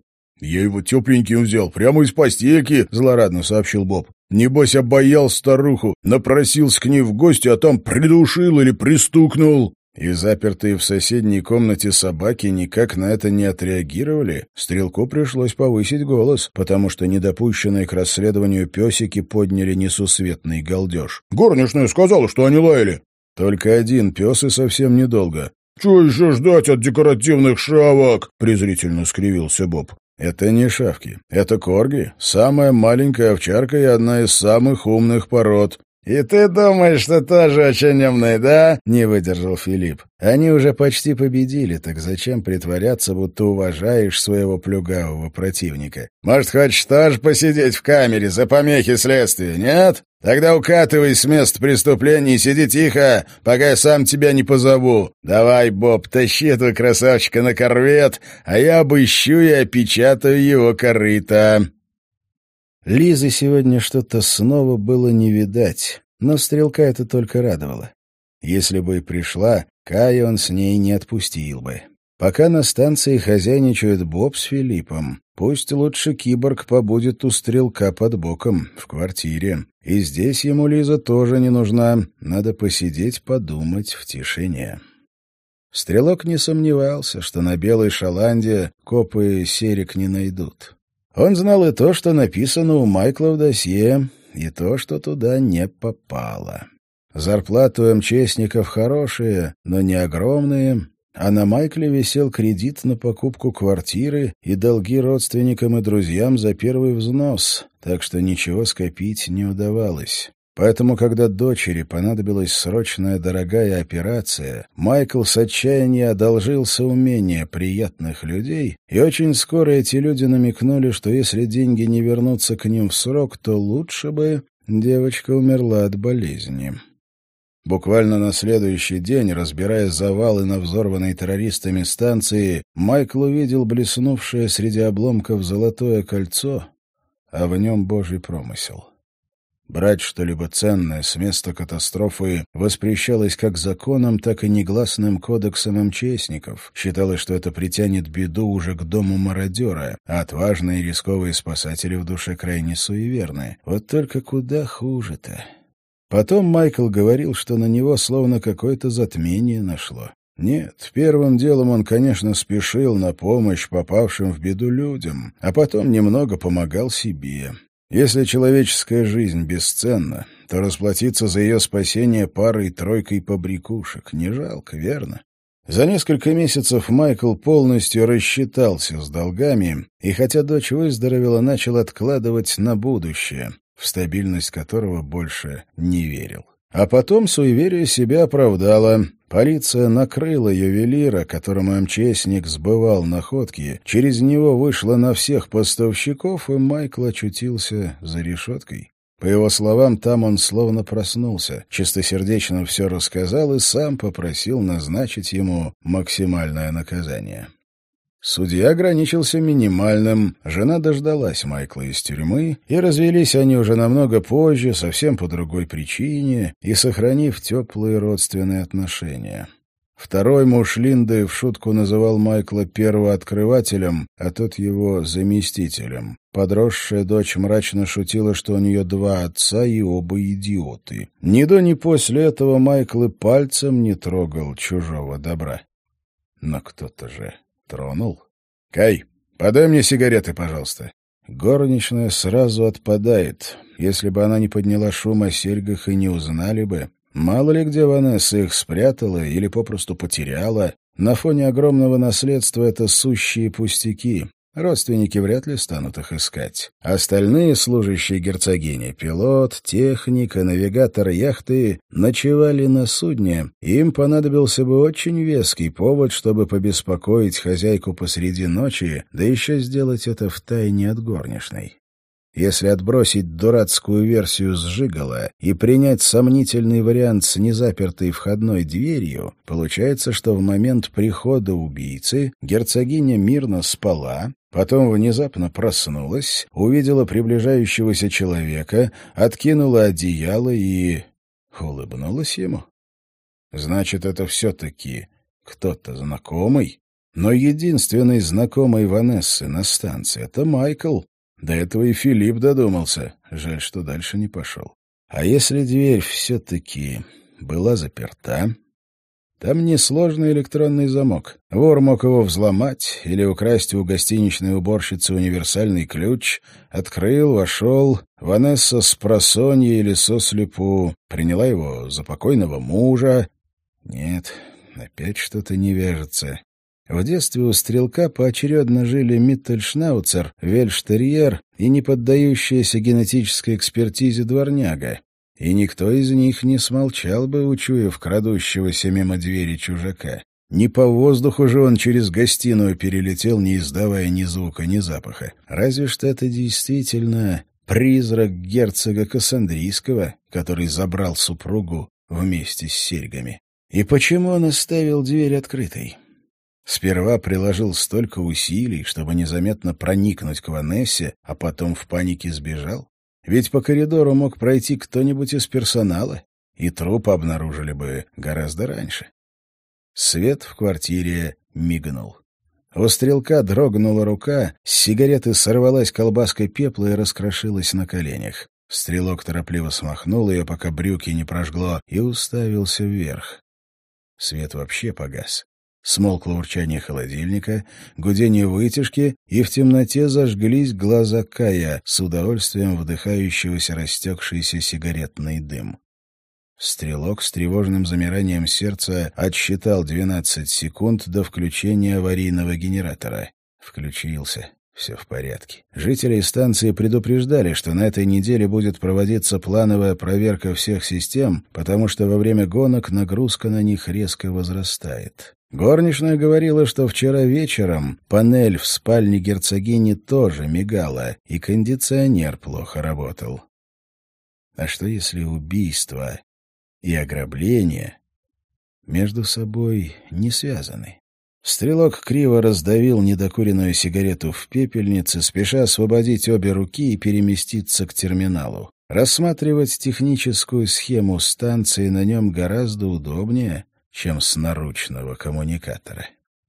«Я его тепленьким взял, прямо из постельки», — злорадно сообщил Боб. «Небось, обаял старуху, напросился к ней в гости, а там придушил или пристукнул». И запертые в соседней комнате собаки никак на это не отреагировали. Стрелку пришлось повысить голос, потому что недопущенные к расследованию песики подняли несусветный галдеж. «Горничная сказала, что они лаяли». «Только один пес и совсем недолго». «Чего еще ждать от декоративных шавок?» — презрительно скривился Боб. «Это не шавки, это корги, самая маленькая овчарка и одна из самых умных пород». «И ты думаешь, что тоже очень умный, да?» — не выдержал Филипп. «Они уже почти победили, так зачем притворяться, будто уважаешь своего плюгавого противника? Может, хочешь тоже посидеть в камере за помехи следствия, нет? Тогда укатывай с места преступления и сиди тихо, пока я сам тебя не позову. Давай, Боб, тащи этого красавчика на корвет, а я обыщу и опечатаю его корыто». Лизы сегодня что-то снова было не видать, но стрелка это только радовало. Если бы и пришла, Кая он с ней не отпустил бы. Пока на станции хозяйничают Боб с Филиппом, пусть лучше киборг побудет у стрелка под боком, в квартире. И здесь ему Лиза тоже не нужна, надо посидеть, подумать в тишине. Стрелок не сомневался, что на Белой Шаланде копы серик не найдут. Он знал и то, что написано у Майкла в досье, и то, что туда не попало. Зарплаты у МЧСников хорошие, но не огромные, а на Майкле висел кредит на покупку квартиры и долги родственникам и друзьям за первый взнос, так что ничего скопить не удавалось. Поэтому, когда дочери понадобилась срочная дорогая операция, Майкл с отчаяния одолжился у менее приятных людей, и очень скоро эти люди намекнули, что если деньги не вернутся к ним в срок, то лучше бы девочка умерла от болезни. Буквально на следующий день, разбирая завалы на взорванной террористами станции, Майкл увидел блеснувшее среди обломков золотое кольцо, а в нем Божий промысел. Брать что-либо ценное с места катастрофы воспрещалось как законом, так и негласным кодексом МЧСников. Считалось, что это притянет беду уже к дому мародера, а отважные и рисковые спасатели в душе крайне суеверны. Вот только куда хуже-то. Потом Майкл говорил, что на него словно какое-то затмение нашло. Нет, первым делом он, конечно, спешил на помощь попавшим в беду людям, а потом немного помогал себе. Если человеческая жизнь бесценна, то расплатиться за ее спасение парой-тройкой побрякушек не жалко, верно? За несколько месяцев Майкл полностью рассчитался с долгами, и хотя дочь выздоровела, начал откладывать на будущее, в стабильность которого больше не верил. А потом суеверие себя оправдало. Полиция накрыла ювелира, которому МЧСник сбывал находки. Через него вышла на всех поставщиков, и Майкл очутился за решеткой. По его словам, там он словно проснулся, чистосердечно все рассказал и сам попросил назначить ему максимальное наказание. Судья ограничился минимальным, жена дождалась Майкла из тюрьмы, и развелись они уже намного позже, совсем по другой причине, и сохранив теплые родственные отношения. Второй муж Линды в шутку называл Майкла первооткрывателем, а тот его заместителем. Подросшая дочь мрачно шутила, что у нее два отца и оба идиоты. Ни до, ни после этого Майкл и пальцем не трогал чужого добра. Но кто-то же тронул. «Кай, подай мне сигареты, пожалуйста». Горничная сразу отпадает. Если бы она не подняла шум о серьгах и не узнали бы. Мало ли где Ванесса их спрятала или попросту потеряла. На фоне огромного наследства это сущие пустяки. Родственники вряд ли станут их искать. Остальные служащие герцогини — пилот, техник и навигатор яхты — ночевали на судне. Им понадобился бы очень веский повод, чтобы побеспокоить хозяйку посреди ночи, да еще сделать это втайне от горничной. Если отбросить дурацкую версию с Жигало и принять сомнительный вариант с незапертой входной дверью, получается, что в момент прихода убийцы герцогиня мирно спала, потом внезапно проснулась, увидела приближающегося человека, откинула одеяло и улыбнулась ему. Значит, это все-таки кто-то знакомый? Но единственный знакомый Ванессы на станции — это Майкл. До этого и Филипп додумался. Жаль, что дальше не пошел. А если дверь все-таки была заперта? Там несложный электронный замок. Вор мог его взломать или украсть у гостиничной уборщицы универсальный ключ. Открыл, вошел. Ванесса спросонья или сослепу приняла его за покойного мужа. Нет, опять что-то не вяжется. В детстве у Стрелка поочередно жили Миттельшнауцер, Вельштерьер и неподдающаяся генетической экспертизе дворняга. И никто из них не смолчал бы, учуяв крадущегося мимо двери чужака. Не по воздуху же он через гостиную перелетел, не издавая ни звука, ни запаха. Разве что это действительно призрак герцога Кассандрийского, который забрал супругу вместе с серьгами. И почему он оставил дверь открытой? Сперва приложил столько усилий, чтобы незаметно проникнуть к Ванессе, а потом в панике сбежал. Ведь по коридору мог пройти кто-нибудь из персонала, и труп обнаружили бы гораздо раньше. Свет в квартире мигнул. У Стрелка дрогнула рука, с сигареты сорвалась колбаской пепла и раскрошилась на коленях. Стрелок торопливо смахнул ее, пока брюки не прожгло, и уставился вверх. Свет вообще погас. Смолкло урчание холодильника, гудение вытяжки, и в темноте зажглись глаза Кая, с удовольствием вдыхающегося растекшийся сигаретный дым. Стрелок с тревожным замиранием сердца отсчитал 12 секунд до включения аварийного генератора. Включился. Все в порядке. Жители станции предупреждали, что на этой неделе будет проводиться плановая проверка всех систем, потому что во время гонок нагрузка на них резко возрастает. Горничная говорила, что вчера вечером панель в спальне герцогини тоже мигала, и кондиционер плохо работал. А что если убийство и ограбление между собой не связаны? Стрелок криво раздавил недокуренную сигарету в пепельнице, спеша освободить обе руки и переместиться к терминалу. Рассматривать техническую схему станции на нем гораздо удобнее, чем с наручного коммуникатора.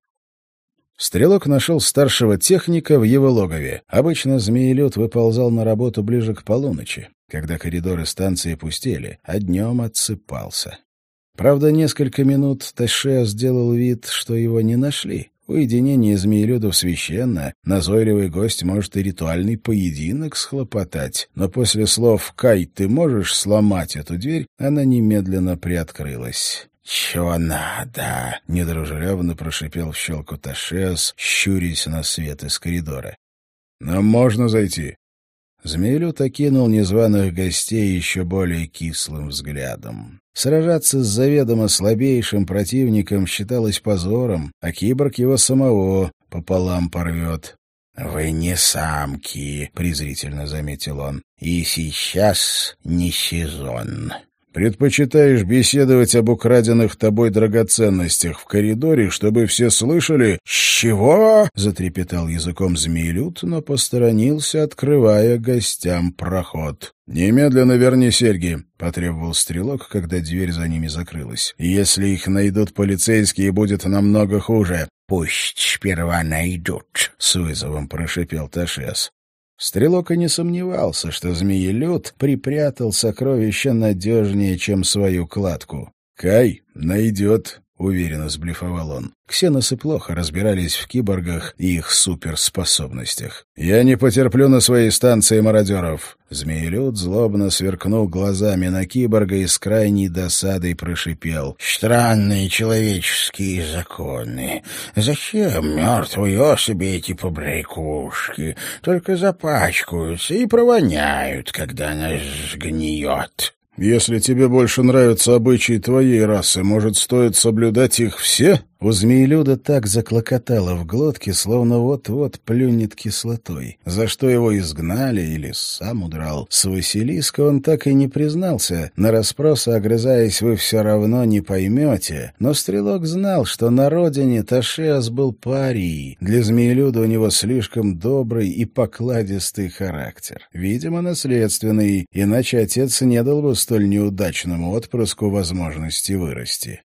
Стрелок нашел старшего техника в его логове. Обычно змеелюд выползал на работу ближе к полуночи, когда коридоры станции пустели, а днем отсыпался. Правда, несколько минут Ташеа сделал вид, что его не нашли. Уединение змеелюдов священно, назойливый гость может и ритуальный поединок схлопотать, но после слов «Кай, ты можешь сломать эту дверь?» она немедленно приоткрылась. «Чего надо?» — недружелюбно прошипел в щелку Ташеас, щурясь на свет из коридора. «Нам можно зайти?» Змеелюд окинул незваных гостей еще более кислым взглядом. Сражаться с заведомо слабейшим противником считалось позором, а киборг его самого пополам порвет. «Вы не самки», — презрительно заметил он, — «и сейчас не сезон». «Предпочитаешь беседовать об украденных тобой драгоценностях в коридоре, чтобы все слышали?» «Чего?» — затрепетал языком змеелюд, но посторонился, открывая гостям проход. «Немедленно верни серьги», — потребовал Стрелок, когда дверь за ними закрылась. «Если их найдут полицейские, будет намного хуже». «Пусть сперва найдут», — с вызовом прошипел Ташес. Стрелок и не сомневался, что змеелюд припрятал сокровища надежнее, чем свою кладку. «Кай найдет», — уверенно сблефовал он. Ксеносы плохо разбирались в киборгах и их суперспособностях. «Я не потерплю на своей станции мародеров». Змеелюд злобно сверкнул глазами на киборга и с крайней досадой прошипел: «Странные человеческие законы. Зачем мертвой особи эти побрякушки? Только запачкаются и провоняют, когда она сгниет». «Если тебе больше нравятся обычаи твоей расы, может, стоит соблюдать их все?» У змеелюда так заклокотало в глотке, словно вот-вот плюнет кислотой. За что его изгнали или сам удрал с Василиска, он так и не признался. На расспросы, огрызаясь, вы все равно не поймете. Но Стрелок знал, что на родине Ташеас был парией. Для змеелюда у него слишком добрый и покладистый характер. Видимо, наследственный, иначе отец не дал бы столь неудачному отпрыску возможности вырасти.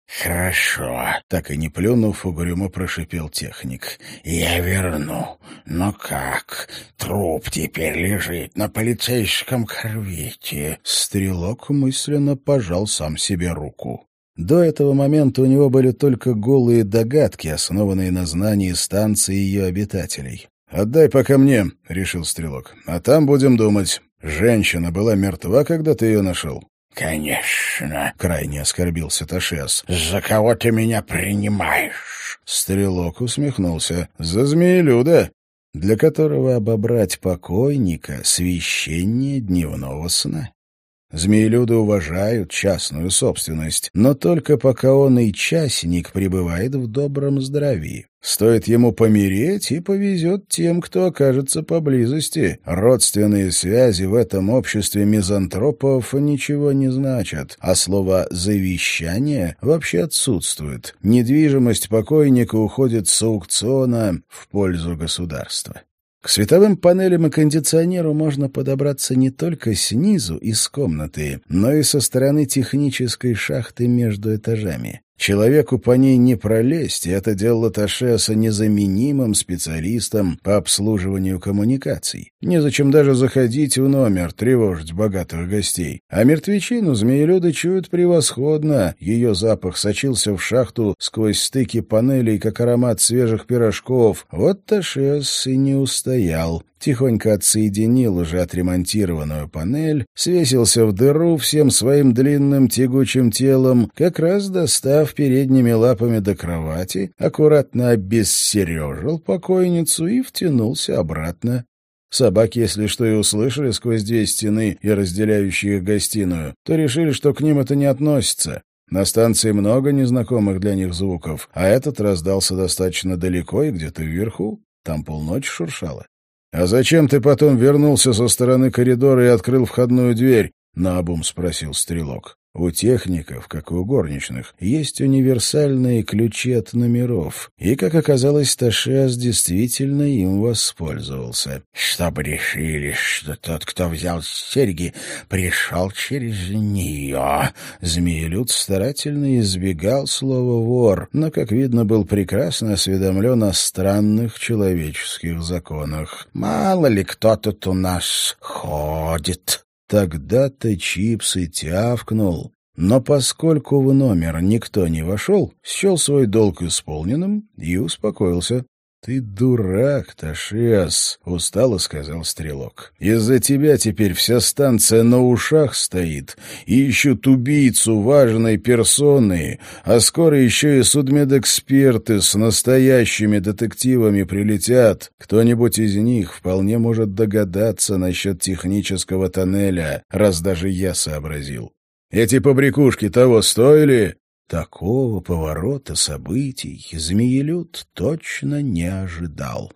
«Хорошо», — так и не плюнув, угрюмо прошипел техник. «Я верну. Но как? Труп теперь лежит на полицейском корвете». Стрелок мысленно пожал сам себе руку. До этого момента у него были только голые догадки, основанные на знании станции и ее обитателей. «Отдай пока мне», — решил Стрелок. «А там будем думать. Женщина была мертва, когда ты ее нашел?» «Конечно», — крайне оскорбился Ташес. «За кого ты меня принимаешь?» Стрелок усмехнулся. «За змеелюда, для которого обобрать покойника священнее дневного сна». Змеелюды уважают частную собственность, но только пока он и частник пребывает в добром здравии. Стоит ему помереть, и повезет тем, кто окажется поблизости. Родственные связи в этом обществе мизантропов ничего не значат, а слово «завещание» вообще отсутствует. Недвижимость покойника уходит с аукциона в пользу государства. К световым панелям и кондиционеру можно подобраться не только снизу, из комнаты, но и со стороны технической шахты между этажами. Человеку по ней не пролезть, и это делало Ташеса незаменимым специалистом по обслуживанию коммуникаций. Незачем даже заходить в номер, тревожить богатых гостей. А мертвечину змеелюды чуют превосходно. Ее запах сочился в шахту сквозь стыки панелей, как аромат свежих пирожков. Вот Ташес и не устоял. Тихонько отсоединил уже отремонтированную панель, свесился в дыру всем своим длинным тягучим телом, как раз достав передними лапами до кровати, аккуратно обессережил покойницу и втянулся обратно. Собаки, если что и услышали сквозь две стены и разделяющие их гостиную, то решили, что к ним это не относится. На станции много незнакомых для них звуков, а этот раздался достаточно далеко и где-то вверху. Там полночи шуршало. «А зачем ты потом вернулся со стороны коридора и открыл входную дверь?» — наобум спросил Стрелок. У техников, как и у горничных, есть универсальные ключи от номеров, и, как оказалось, Ташес действительно им воспользовался. «Чтобы решили, что тот, кто взял серьги, пришел через нее». Змеелюд старательно избегал слова «вор», но, как видно, был прекрасно осведомлен о странных человеческих законах. «Мало ли кто тут у нас ходит». Тогда-то Чипс и тявкнул. Но поскольку в номер никто не вошел, счел свой долг исполненным и успокоился. «Ты дурак, Ташес», — устало сказал Стрелок. «Из-за тебя теперь вся станция на ушах стоит, и ищут убийцу важной персоны, а скоро еще и судмедэксперты с настоящими детективами прилетят. Кто-нибудь из них вполне может догадаться насчет технического тоннеля, раз даже я сообразил. Эти побрякушки того стоили?» Такого поворота событий Змеелюд точно не ожидал.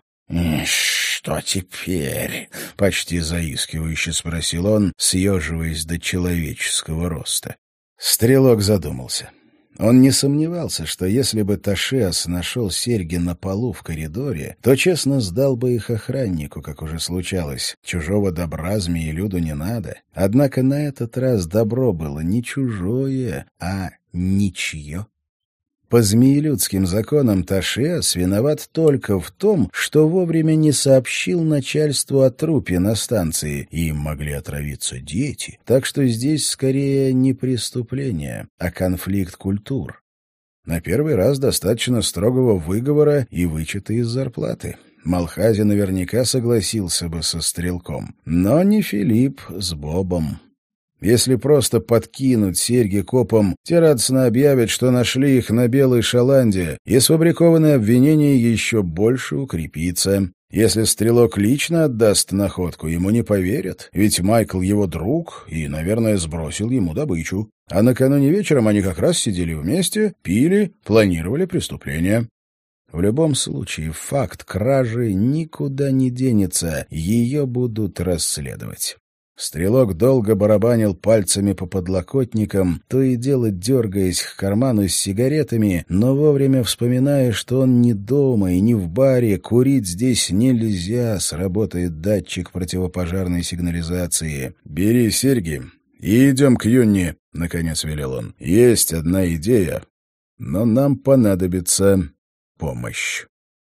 «Что теперь?» — почти заискивающе спросил он, съеживаясь до человеческого роста. Стрелок задумался. Он не сомневался, что если бы Ташес нашел серьги на полу в коридоре, то честно сдал бы их охраннику, как уже случалось. Чужого добра змеелюду не надо. Однако на этот раз добро было не чужое, а ничье. По змеелюдским законам Ташес виноват только в том, что вовремя не сообщил начальству о трупе на станции, и им могли отравиться дети. Так что здесь скорее не преступление, а конфликт культур. На первый раз достаточно строгого выговора и вычета из зарплаты. Малхази наверняка согласился бы со Стрелком, но не Филипп с Бобом. Если просто подкинуть серьги копам, те радостно объявят, что нашли их на Белой Шаланде, и сфабрикованное обвинение еще больше укрепится. Если Стрелок лично отдаст находку, ему не поверят, ведь Майкл его друг и, наверное, сбросил ему добычу. А накануне вечером они как раз сидели вместе, пили, планировали преступление. В любом случае, факт кражи никуда не денется, ее будут расследовать. Стрелок долго барабанил пальцами по подлокотникам, то и дело дергаясь к карману с сигаретами, но вовремя вспоминая, что он не дома и не в баре, курить здесь нельзя, сработает датчик противопожарной сигнализации. «Бери серьги и идем к Юнни», — наконец велел он. «Есть одна идея. но нам понадобится помощь.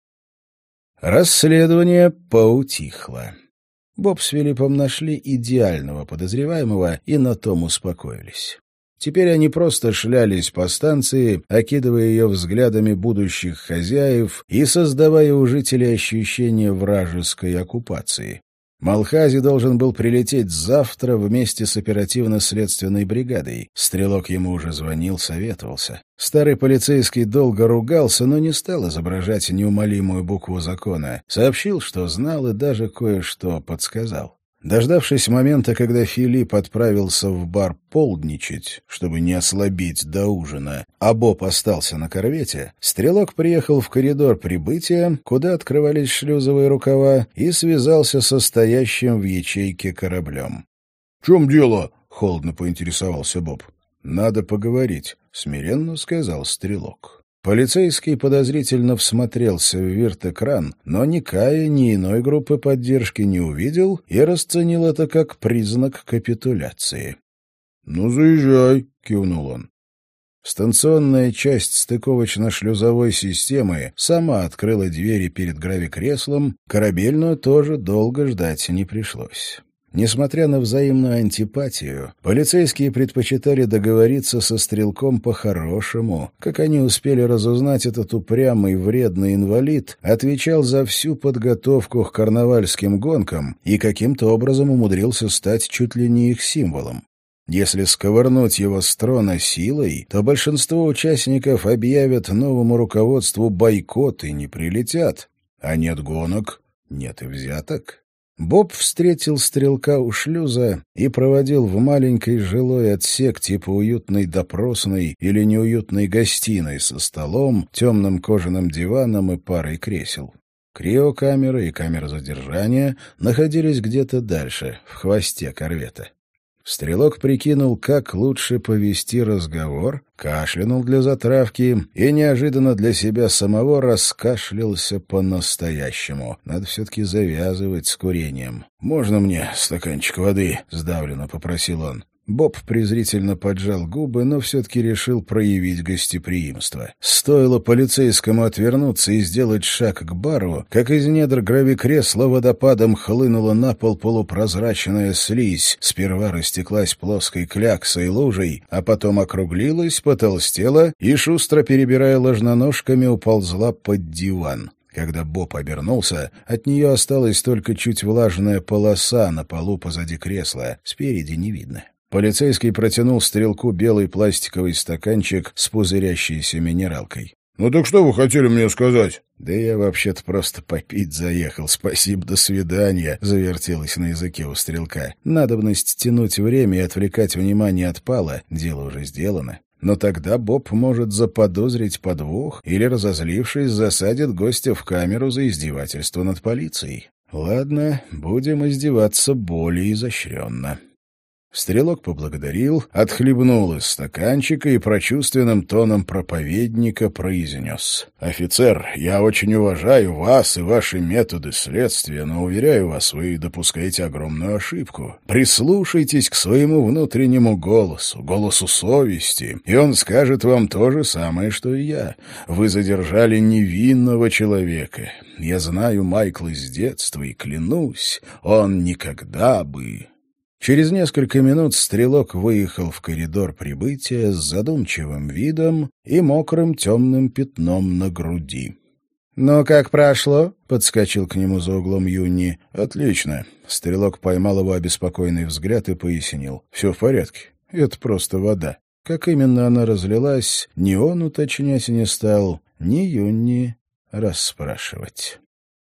Расследование поутихло. Боб с Филиппом нашли идеального подозреваемого и на том успокоились. Теперь они просто шлялись по станции, окидывая ее взглядами будущих хозяев и создавая у жителей ощущение вражеской оккупации. Малхази должен был прилететь завтра вместе с оперативно-следственной бригадой. Стрелок ему уже звонил, советовался. Старый полицейский долго ругался, но не стал изображать неумолимую букву закона. Сообщил, что знал, и даже кое-что подсказал. Дождавшись момента, когда Филипп отправился в бар полдничать, чтобы не ослабить до ужина, а Боб остался на корвете, стрелок приехал в коридор прибытия, куда открывались шлюзовые рукава, и связался со стоящим в ячейке кораблем. — В чем дело? — холодно поинтересовался Боб. — Надо поговорить, — смиренно сказал стрелок. Полицейский подозрительно всмотрелся в вирт-экран, но ни Кая, ни иной группы поддержки не увидел и расценил это как признак капитуляции. — Ну, заезжай, — кивнул он. Станционная часть стыковочно-шлюзовой системы сама открыла двери перед гравикреслом, корабельную тоже долго ждать не пришлось. Несмотря на взаимную антипатию, полицейские предпочитали договориться со стрелком по-хорошему. Как они успели разузнать, этот упрямый вредный инвалид отвечал за всю подготовку к карнавальским гонкам и каким-то образом умудрился стать чуть ли не их символом. Если сковырнуть его с трона силой, то большинство участников объявят новому руководству бойкот и не прилетят. А нет гонок, нет и взяток. Боб встретил стрелка у шлюза и проводил в маленький жилой отсек типа уютной допросной или неуютной гостиной со столом, темным кожаным диваном и парой кресел. Криокамера и камера задержания находились где-то дальше, в хвосте корвета. Стрелок прикинул, как лучше повести разговор, кашлянул для затравки и неожиданно для себя самого раскашлялся по-настоящему. Надо все-таки завязывать с курением. «Можно мне стаканчик воды?» — сдавленно попросил он. Боб презрительно поджал губы, но все-таки решил проявить гостеприимство. Стоило полицейскому отвернуться и сделать шаг к бару, как из недр гравикресла водопадом хлынула на пол полупрозрачная слизь, сперва растеклась плоской кляксой лужей, а потом округлилась, потолстела и, шустро перебирая ложноножками, уползла под диван. Когда Боб обернулся, от нее осталась только чуть влажная полоса на полу позади кресла, спереди не видно. Полицейский протянул стрелку белый пластиковый стаканчик с пузырящейся минералкой. — Ну так что вы хотели мне сказать? — Да я вообще-то просто попить заехал. Спасибо, до свидания, — завертелось на языке у стрелка. Надобность тянуть время и отвлекать внимание отпала, дело уже сделано. Но тогда Боб может заподозрить подвох или, разозлившись, засадит гостя в камеру за издевательство над полицией. Ладно, будем издеваться более изощренно. Стрелок поблагодарил, отхлебнул из стаканчика и прочувственным тоном проповедника произнес: «Офицер, я очень уважаю вас и ваши методы следствия, но, уверяю вас, вы допускаете огромную ошибку. Прислушайтесь к своему внутреннему голосу, голосу совести, и он скажет вам то же самое, что и я. Вы задержали невинного человека. Я знаю Майкла с детства и клянусь, он никогда бы...» Через несколько минут стрелок выехал в коридор прибытия с задумчивым видом и мокрым темным пятном на груди. «Ну, как прошло?» — подскочил к нему за углом Юнни. «Отлично». Стрелок поймал его обеспокоенный взгляд и пояснил. «Все в порядке. Это просто вода». Как именно она разлилась, ни он уточнять не стал, ни Юнни расспрашивать.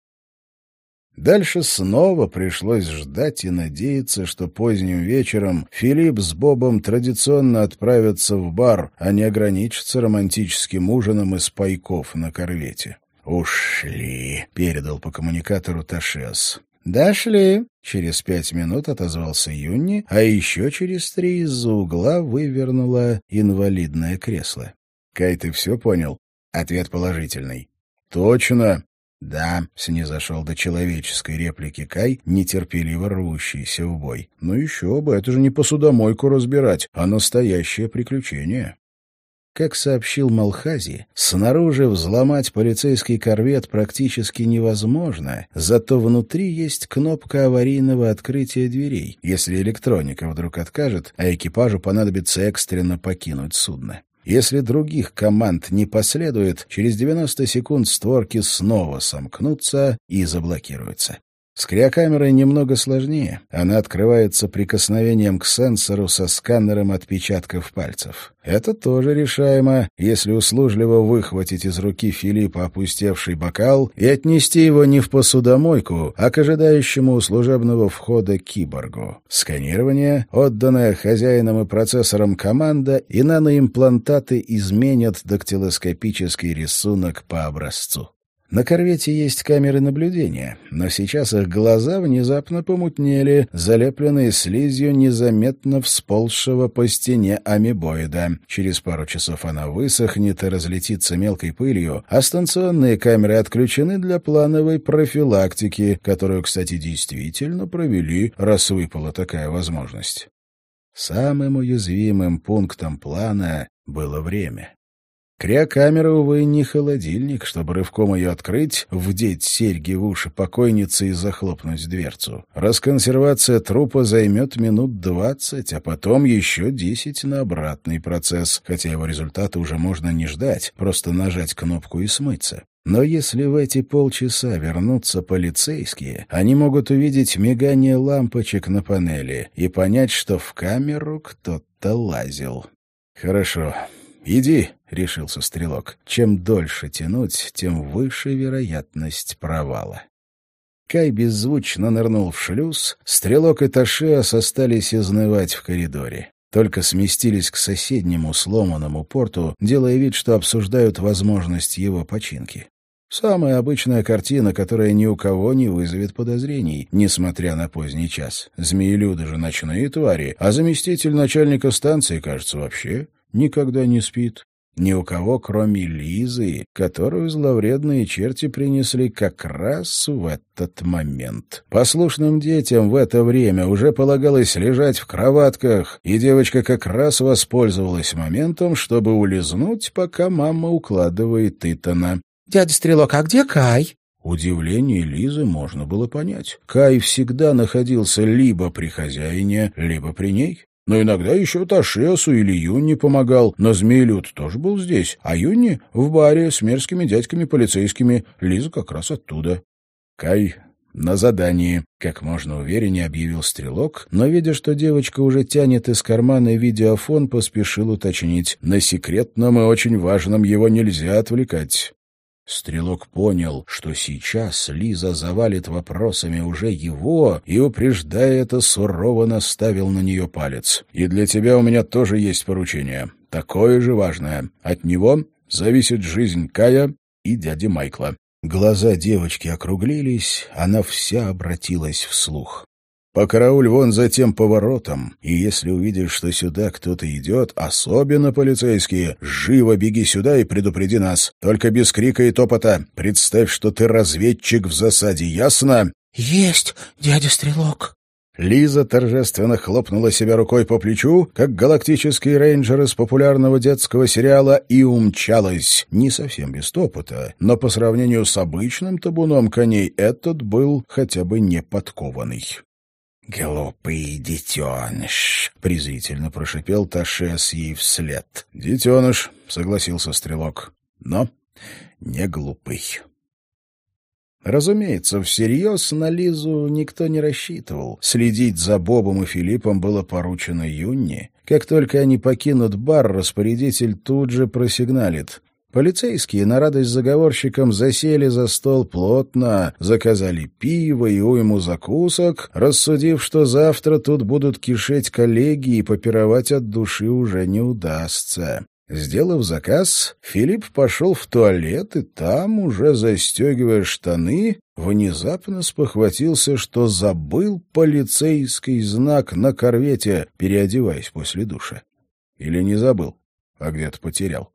Дальше снова пришлось ждать и надеяться, что поздним вечером Филипп с Бобом традиционно отправятся в бар, а не ограничатся романтическим ужином из пайков на корвете. «Ушли», — передал по коммуникатору Ташес. «Дошли», — через 5 минут отозвался Юнни, а еще через 3 из-за угла вывернуло инвалидное кресло. «Кай, ты все понял?» Ответ положительный. «Точно?» «Да», — снизошел до человеческой реплики Кай, нетерпеливо рвущийся в бой. «Ну еще бы, это же не посудомойку разбирать, а настоящее приключение». Как сообщил Малхази, снаружи взломать полицейский корвет практически невозможно, зато внутри есть кнопка аварийного открытия дверей, если электроника вдруг откажет, а экипажу понадобится экстренно покинуть судно. Если других команд не последует, через 90 секунд створки снова сомкнутся и заблокируются. С криокамерой немного сложнее. Она открывается прикосновением к сенсору со сканером отпечатков пальцев. Это тоже решаемо, если услужливо выхватить из руки Филиппа опустевший бокал и отнести его не в посудомойку, а к ожидающему у служебного входа киборгу. Сканирование, отданное хозяином и процессором команда, и наноимплантаты изменят дактилоскопический рисунок по образцу. На корвете есть камеры наблюдения, но сейчас их глаза внезапно помутнели, залепленные слизью незаметно всползшего по стене амебоида. Через пару часов она высохнет и разлетится мелкой пылью, а станционные камеры отключены для плановой профилактики, которую, кстати, действительно провели, раз выпала такая возможность. Самым уязвимым пунктом плана было время. Криокамера, увы, не холодильник, чтобы рывком ее открыть, вдеть серьги в уши покойницы и захлопнуть дверцу. Расконсервация трупа займет минут 20, а потом еще 10 на обратный процесс, хотя его результата уже можно не ждать, просто нажать кнопку и смыться. Но если в эти полчаса вернутся полицейские, они могут увидеть мигание лампочек на панели и понять, что в камеру кто-то лазил. «Хорошо. «Иди», — решился стрелок. «Чем дольше тянуть, тем выше вероятность провала». Кай беззвучно нырнул в шлюз, стрелок и Ташиас остались изнывать в коридоре. Только сместились к соседнему сломанному порту, делая вид, что обсуждают возможность его починки. Самая обычная картина, которая ни у кого не вызовет подозрений, несмотря на поздний час. Змеелюды же ночные твари, а заместитель начальника станции, кажется, вообще никогда не спит. Ни у кого, кроме Лизы, которую зловредные черти принесли как раз в этот момент. Послушным детям в это время уже полагалось лежать в кроватках, и девочка как раз воспользовалась моментом, чтобы улизнуть, пока мама укладывает Итана. «Дядя Стрелок, а где Кай?» Удивление Лизы можно было понять. Кай всегда находился либо при хозяине, либо при ней. Но иногда еще Ташиасу или Юнни помогал, но Змеелюд тоже был здесь, а Юнни в баре с мерзкими дядьками полицейскими, Лиза как раз оттуда. «Кай на задании», — как можно увереннее объявил стрелок, но, видя, что девочка уже тянет из кармана видеофон, поспешил уточнить: «На секретном и очень важном его нельзя отвлекать». Стрелок понял, что сейчас Лиза завалит вопросами уже его, и, упреждая это, сурово наставил на нее палец. «И для тебя у меня тоже есть поручение, такое же важное. От него зависит жизнь Кая и дяди Майкла». Глаза девочки округлились, она вся обратилась вслух. «Покарауль вон за тем поворотом, и если увидишь, что сюда кто-то идет, особенно полицейские, живо беги сюда и предупреди нас. Только без крика и топота. Представь, что ты разведчик в засаде, ясно?» «Есть, дядя Стрелок». Лиза торжественно хлопнула себя рукой по плечу, как галактический рейнджер из популярного детского сериала, и умчалась. Не совсем без топота, но по сравнению с обычным табуном коней этот был хотя бы не подкованный. «Глупый детеныш!» — презрительно прошипел Ташиас ей вслед. «Детеныш», — согласился стрелок, — «но не глупый». Разумеется, всерьез на Лизу никто не рассчитывал. Следить за Бобом и Филиппом было поручено Юнни. Как только они покинут бар, распорядитель тут же просигналит. Полицейские, на радость заговорщикам, засели за стол плотно, заказали пиво и уйму закусок, рассудив, что завтра тут будут кишеть коллеги и попировать от души уже не удастся. Сделав заказ, Филипп пошел в туалет, и там, уже застегивая штаны, внезапно спохватился, что забыл полицейский знак на корвете, переодеваясь после душа. Или не забыл, а где-то потерял.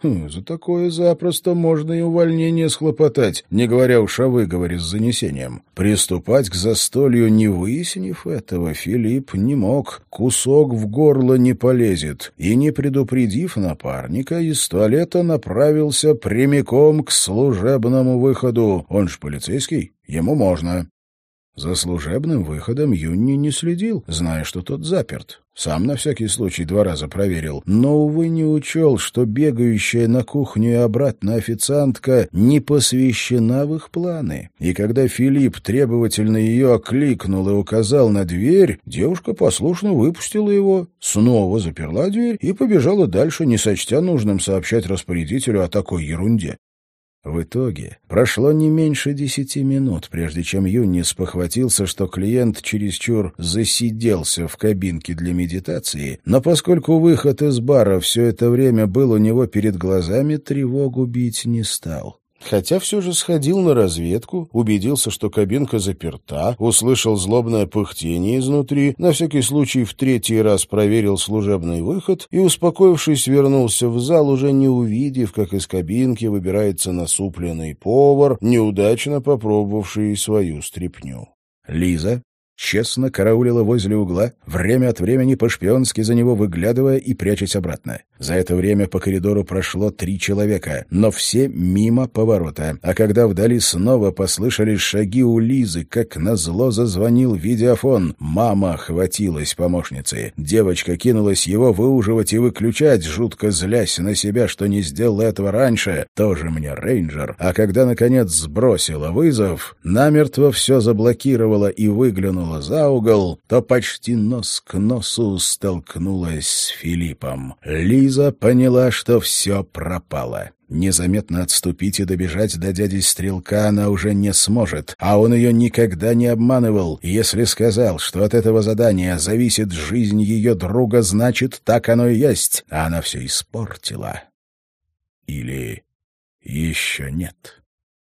За такое запросто можно и увольнение схлопотать, не говоря уж о выговоре с занесением. Приступать к застолью, не выяснив этого, Филипп не мог. Кусок в горло не полезет. И, не предупредив напарника, из туалета направился прямиком к служебному выходу. Он ж полицейский, ему можно. За служебным выходом Юнни не следил, зная, что тот заперт. Сам на всякий случай 2 раза проверил, но, увы, не учел, что бегающая на кухню и обратно официантка не посвящена в их планы. И когда Филипп требовательно ее окликнул и указал на дверь, девушка послушно выпустила его, снова заперла дверь и побежала дальше, не сочтя нужным сообщать распорядителю о такой ерунде. В итоге прошло не меньше 10 минут, прежде чем Юнни спохватился, что клиент чересчур засиделся в кабинке для медитации, но поскольку выход из бара все это время был у него перед глазами, тревогу бить не стал. Хотя все же сходил на разведку, убедился, что кабинка заперта, услышал злобное пыхтение изнутри, на всякий случай в 3-й раз проверил служебный выход и, успокоившись, вернулся в зал, уже не увидев, как из кабинки выбирается насупленный повар, неудачно попробовавший свою стряпню. Лиза честно караулила возле угла, время от времени по-шпионски за него выглядывая и прячась обратно. За это время по коридору прошло 3 человека, но все мимо поворота. А когда вдали снова послышались шаги у Лизы, как назло зазвонил видеофон. Мама хватилась помощницы. Девочка кинулась его выуживать и выключать, жутко злясь на себя, что не сделала этого раньше. Тоже мне рейнджер. А когда, наконец, сбросила вызов, намертво все заблокировала и выглянула за угол, то почти нос к носу столкнулась с Филиппом. Лиза поняла, что все пропало. Незаметно отступить и добежать до дяди Стрелка она уже не сможет, а он ее никогда не обманывал. Если сказал, что от этого задания зависит жизнь ее друга, значит, так оно и есть, а она все испортила. Или еще нет.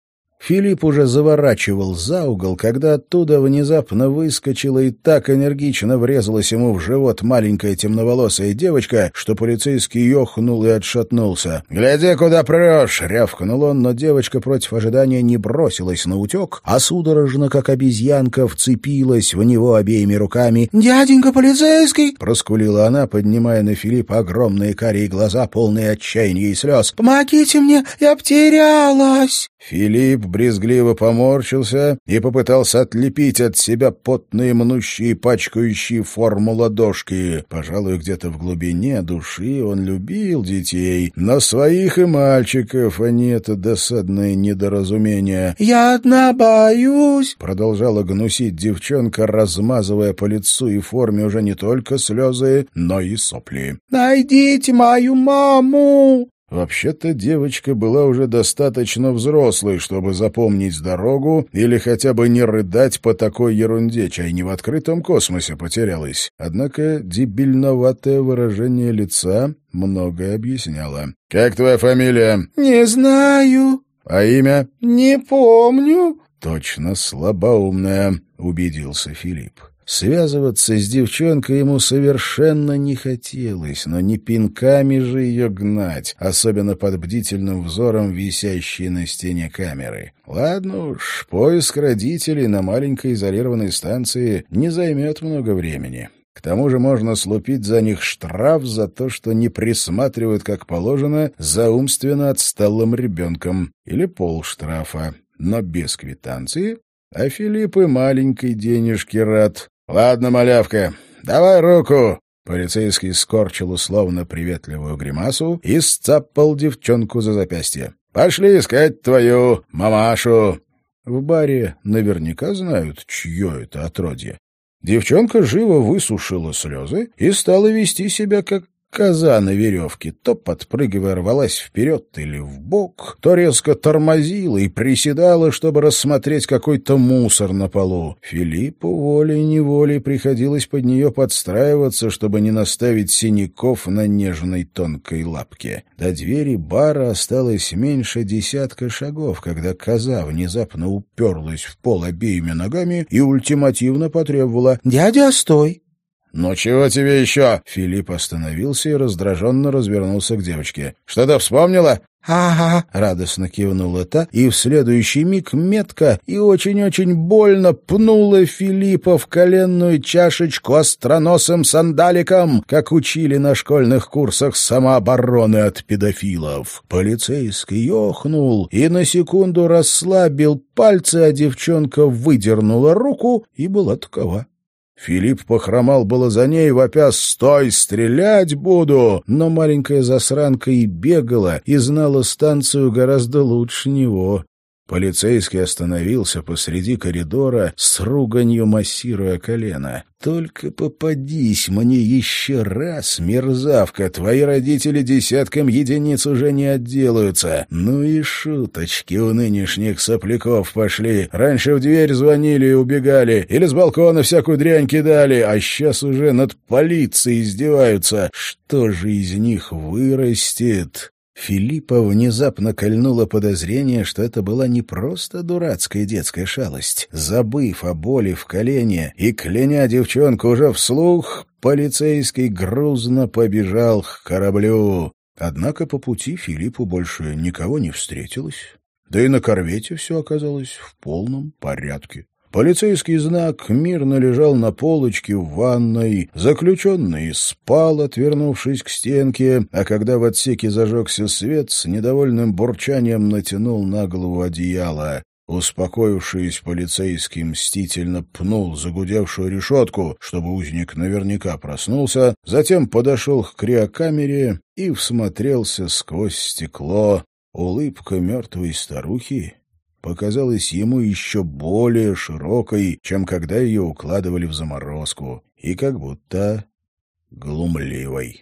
Филипп уже заворачивал за угол, когда оттуда внезапно выскочила и так энергично врезалась ему в живот маленькая темноволосая девочка, что полицейский ёхнул и отшатнулся. «Гляди, куда прешь!» — рявкнул он, но девочка против ожидания не бросилась на утек, а судорожно, как обезьянка, вцепилась в него обеими руками. «Дяденька полицейский!» — проскулила она, поднимая на Филиппа огромные карие глаза, полные отчаяния и слез. «Помогите мне, я потерялась!» Филипп брезгливо поморщился и попытался отлепить от себя потные, мнущие, пачкающие форму ладошки. Пожалуй, где-то в глубине души он любил детей, но своих и мальчиков, а не это досадное недоразумение. «Я одна боюсь», — продолжала гнусить девчонка, размазывая по лицу и форме уже не только слезы, но и сопли. «Найдите мою маму!» Вообще-то девочка была уже достаточно взрослой, чтобы запомнить дорогу или хотя бы не рыдать по такой ерунде, чай не в открытом космосе потерялась. Однако дебильноватое выражение лица многое объясняло. «Как твоя фамилия?» «Не знаю». «А имя?» «Не помню». «Точно слабоумная», — убедился Филипп. Связываться с девчонкой ему совершенно не хотелось, но не пинками же ее гнать, особенно под бдительным взором висящей на стене камеры. Ладно уж, поиск родителей на маленькой изолированной станции не займет много времени. К тому же можно слупить за них штраф за то, что не присматривают, как положено, за умственно отсталым ребенком, или полштрафа, но без квитанции. А Филипп и маленькой денежки рад. «Ладно, малявка, давай руку!» Полицейский скорчил условно приветливую гримасу и сцапал девчонку за запястье. «Пошли искать твою мамашу!» В баре наверняка знают, чье это отродье. Девчонка живо высушила слезы и стала вести себя как коза на веревке, то подпрыгивая рвалась вперед или вбок, то резко тормозила и приседала, чтобы рассмотреть какой-то мусор на полу. Филиппу волей-неволей приходилось под нее подстраиваться, чтобы не наставить синяков на нежной тонкой лапке. До двери бара осталось меньше 10 шагов, когда коза внезапно уперлась в пол обеими ногами и ультимативно потребовала: «Дядя, стой!» «Ну чего тебе еще?» Филипп остановился и раздраженно развернулся к девочке. «Что-то вспомнила?» «Ага», — радостно кивнула та, и в следующий миг метко и очень-очень больно пнула Филиппа в коленную чашечку остроносым сандаликом, как учили на школьных курсах самообороны от педофилов. Полицейский охнул и на секунду расслабил пальцы, а девчонка выдернула руку и была такова. Филипп похромал было за ней, вопя «Стой, стрелять буду!», но маленькая засранка и бегала, и знала станцию гораздо лучше него. Полицейский остановился посреди коридора, с руганью массируя колено. «Только попадись мне еще раз, мерзавка, твои родители десятком единиц уже не отделаются. Ну и шуточки у нынешних сопляков пошли. Раньше в дверь звонили и убегали, или с балкона всякую дрянь кидали, а сейчас уже над полицией издеваются. Что же из них вырастет?» Филиппа внезапно кольнуло подозрение, что это была не просто дурацкая детская шалость. Забыв о боли в колене и кляня девчонку уже вслух, полицейский грузно побежал к кораблю. Однако по пути Филиппу больше никого не встретилось. Да и на корвете все оказалось в полном порядке. Полицейский знак мирно лежал на полочке в ванной, заключенный спал, отвернувшись к стенке, а когда в отсеке зажегся свет, с недовольным бурчанием натянул на голову одеяло. Успокоившись, полицейский мстительно пнул загудевшую решетку, чтобы узник наверняка проснулся, затем подошел к криокамере и всмотрелся сквозь стекло. Улыбка мертвой старухи показалась ему еще более широкой, чем когда ее укладывали в заморозку, и как будто глумливой.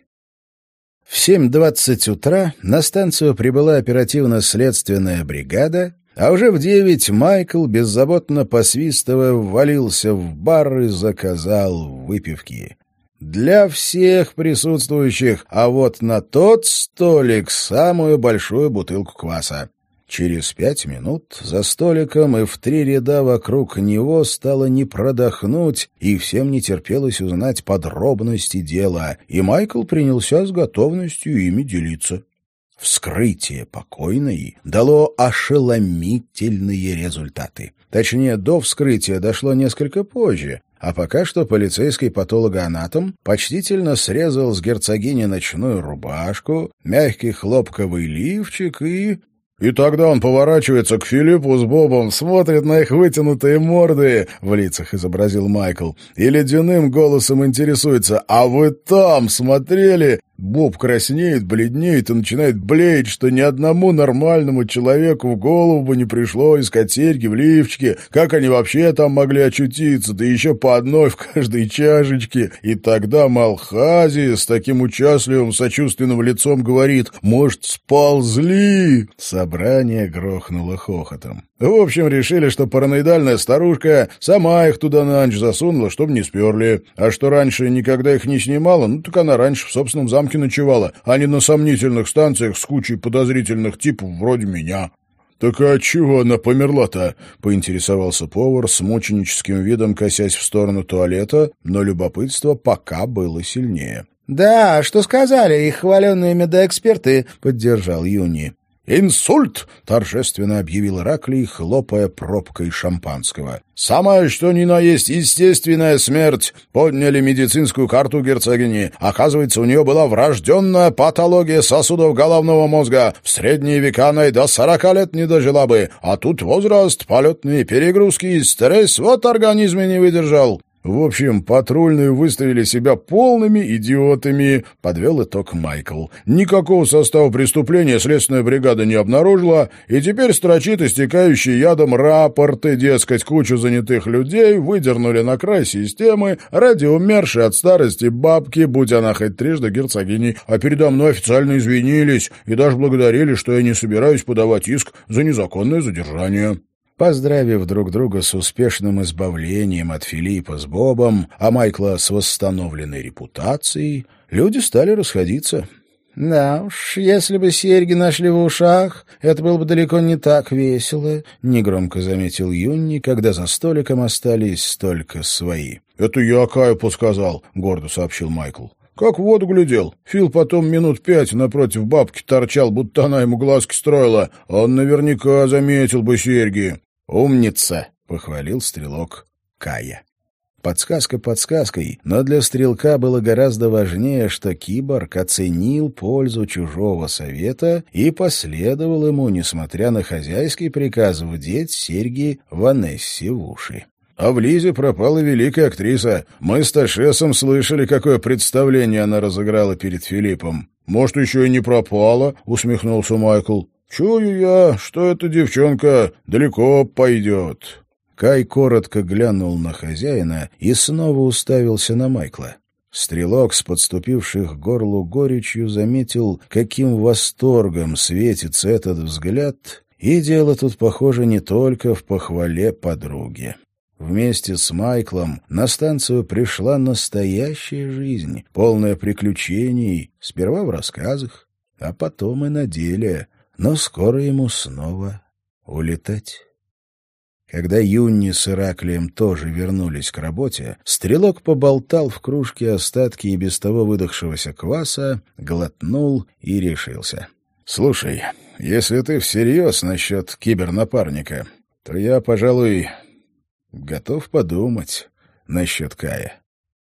В 7:20 утра на станцию прибыла оперативно-следственная бригада, а уже в 9 Майкл, беззаботно посвистывая, ввалился в бар и заказал выпивки. Для всех присутствующих, а вот на тот столик самую большую бутылку кваса. Через 5 минут за столиком и в 3 ряда вокруг него стало не продохнуть, и всем не терпелось узнать подробности дела, и Майкл принялся с готовностью ими делиться. Вскрытие покойной дало ошеломительные результаты. Точнее, до вскрытия дошло несколько позже, а пока что полицейский патологоанатом почтительно срезал с герцогини ночную рубашку, мягкий хлопковый лифчик И тогда он поворачивается к Филиппу с Бобом, смотрит на их вытянутые морды, в лицах изобразил Майкл, и ледяным голосом интересуется: «А вы там смотрели?» Боб краснеет, бледнеет и начинает блеять, что ни одному нормальному человеку в голову бы не пришло искать серьги в лифчике. Как они вообще там могли очутиться, да еще по одной в каждой чашечке? И тогда Малхази с таким участливым, сочувственным лицом говорит: «Может, сползли?» Собрание грохнуло хохотом. В общем, решили, что параноидальная старушка сама их туда на ночь засунула, чтобы не сперли. А что раньше никогда их не снимала, так она раньше в собственном замке ночевала, а не на сомнительных станциях с кучей подозрительных типов вроде меня. «Так а чего она померла-то?» — поинтересовался повар с мученическим видом, косясь в сторону туалета, но любопытство пока было сильнее. «Да, что сказали их хваленные медэксперты», — поддержал Юни. «Инсульт!» — торжественно объявил Ираклий, хлопая пробкой шампанского. «Самое что ни на есть естественная смерть. Подняли медицинскую карту герцогини. Оказывается, у нее была врожденная патология сосудов головного мозга. В средние века она и до 40 лет не дожила бы. А тут возраст, полетные перегрузки и стресс вот организме не выдержал». В общем, патрульные выставили себя полными идиотами, подвел итог Майкл. Никакого состава преступления следственная бригада не обнаружила, и теперь строчит истекающий ядом рапорты, дескать, кучу занятых людей выдернули на край системы ради умершей от старости бабки, будь она хоть трижды герцогиней, а передо мной официально извинились и даже благодарили, что я не собираюсь подавать иск за незаконное задержание. Поздравив друг друга с успешным избавлением от Филиппа с Бобом, а Майкла с восстановленной репутацией, люди стали расходиться. «Да уж, если бы серьги нашли в ушах, это было бы далеко не так весело», — негромко заметил Юнни, когда за столиком остались только свои. «Это я Каю подсказал», — гордо сообщил Майкл. «Как в воду глядел. Фил потом минут 5 напротив бабки торчал, будто она ему глазки строила. Он наверняка заметил бы серьги». «Умница», — похвалил стрелок Кая. Подсказка подсказкой, но для стрелка было гораздо важнее, что киборг оценил пользу чужого совета и последовал ему, несмотря на хозяйский приказ вдеть серьги Ванессе в уши. «А в Лизе пропала великая актриса. Мы с Ташесом слышали, какое представление она разыграла перед Филиппом». «Может, еще и не пропала?» — усмехнулся Майкл. «Чую я, что эта девчонка далеко пойдет». Кай коротко глянул на хозяина и снова уставился на Майкла. Стрелок с подступивших к горлу горечью заметил, каким восторгом светится этот взгляд, и дело тут, похоже, не только в похвале подруги. Вместе с Майклом на станцию пришла настоящая жизнь, полная приключений, сперва в рассказах, а потом и на деле, но скоро ему снова улетать. Когда Юнни с Ираклием тоже вернулись к работе, стрелок поболтал в кружке остатки и без того выдохшегося кваса, глотнул и решился. «Слушай, если ты всерьез насчет кибернапарника, то я, пожалуй, готов подумать насчет Кая».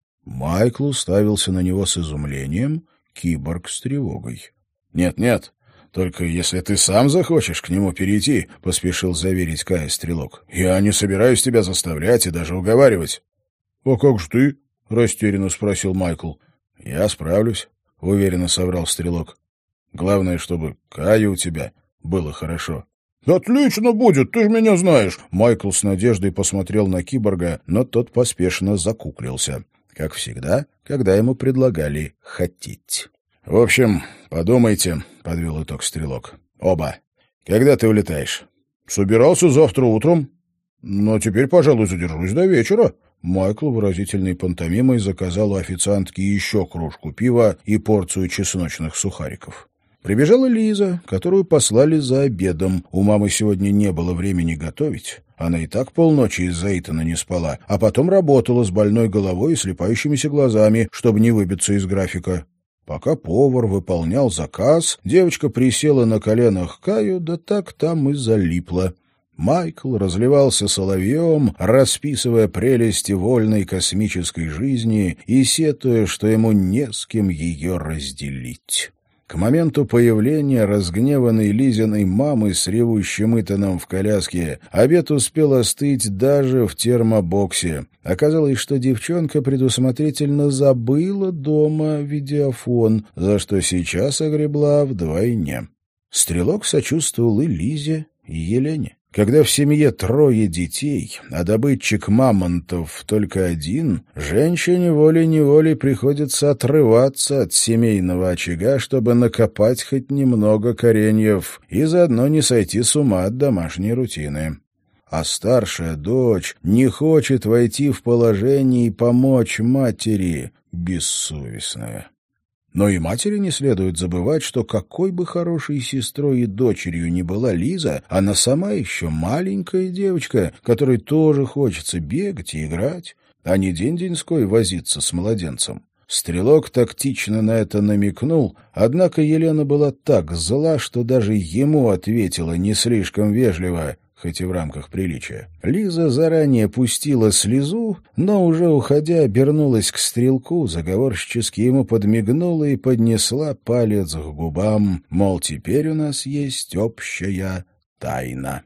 Майкл уставился на него с изумлением, киборг с тревогой. «Нет, только если ты сам захочешь к нему перейти», — поспешил заверить Кая стрелок. «Я не собираюсь тебя заставлять и даже уговаривать». «А как же ты?» — растерянно спросил Майкл. «Я справлюсь», — уверенно соврал стрелок. «Главное, чтобы Каю у тебя было хорошо». «Отлично будет, ты же меня знаешь!» Майкл с надеждой посмотрел на киборга, но тот поспешно закуклился. Как всегда, когда ему предлагали хотеть. «В общем, подумайте», — подвел итог стрелок. «Оба. Когда ты улетаешь?» «Собирался завтра утром. Но теперь, пожалуй, задержусь до вечера». Майкл выразительной пантомимой заказал у официантки еще кружку пива и порцию чесночных сухариков. Прибежала Лиза, которую послали за обедом. У мамы сегодня не было времени готовить. Она и так полночи из-за Итана не спала, а потом работала с больной головой и слепающимися глазами, чтобы не выбиться из графика. Пока повар выполнял заказ, девочка присела на коленах к Каю, да так там и залипла. Майкл разливался соловьем, расписывая прелести вольной космической жизни и сетуя, что ему не с кем ее разделить. К моменту появления разгневанной Лизиной мамы с ревущим Итаном в коляске обед успел остыть даже в термобоксе. Оказалось, что девчонка предусмотрительно забыла дома видеофон, за что сейчас огребла вдвойне. Стрелок сочувствовал и Лизе, и Елене. Когда в семье 3 детей, а добытчик мамонтов только один, женщине волей-неволей приходится отрываться от семейного очага, чтобы накопать хоть немного кореньев и заодно не сойти с ума от домашней рутины. А старшая дочь не хочет войти в положение и помочь матери, бессовестная. Но и матери не следует забывать, что какой бы хорошей сестрой и дочерью ни была Лиза, она сама еще маленькая девочка, которой тоже хочется бегать и играть, а не день-деньской возиться с младенцем. Стрелок тактично на это намекнул, однако Елена была так зла, что даже ему ответила не слишком вежливо, хоть и в рамках приличия. Лиза заранее пустила слезу, но уже уходя обернулась к стрелку, заговорщически ему подмигнула и поднесла палец к губам, мол, теперь у нас есть общая тайна.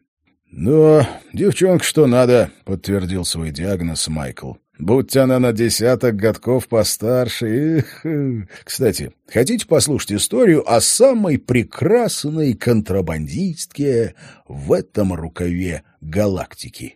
«Да, девчонка что надо», — подтвердил свой диагноз Майкл. «Будь она на 10 годков постарше. Кстати, хотите послушать историю о самой прекрасной контрабандистке в этом рукаве галактики?»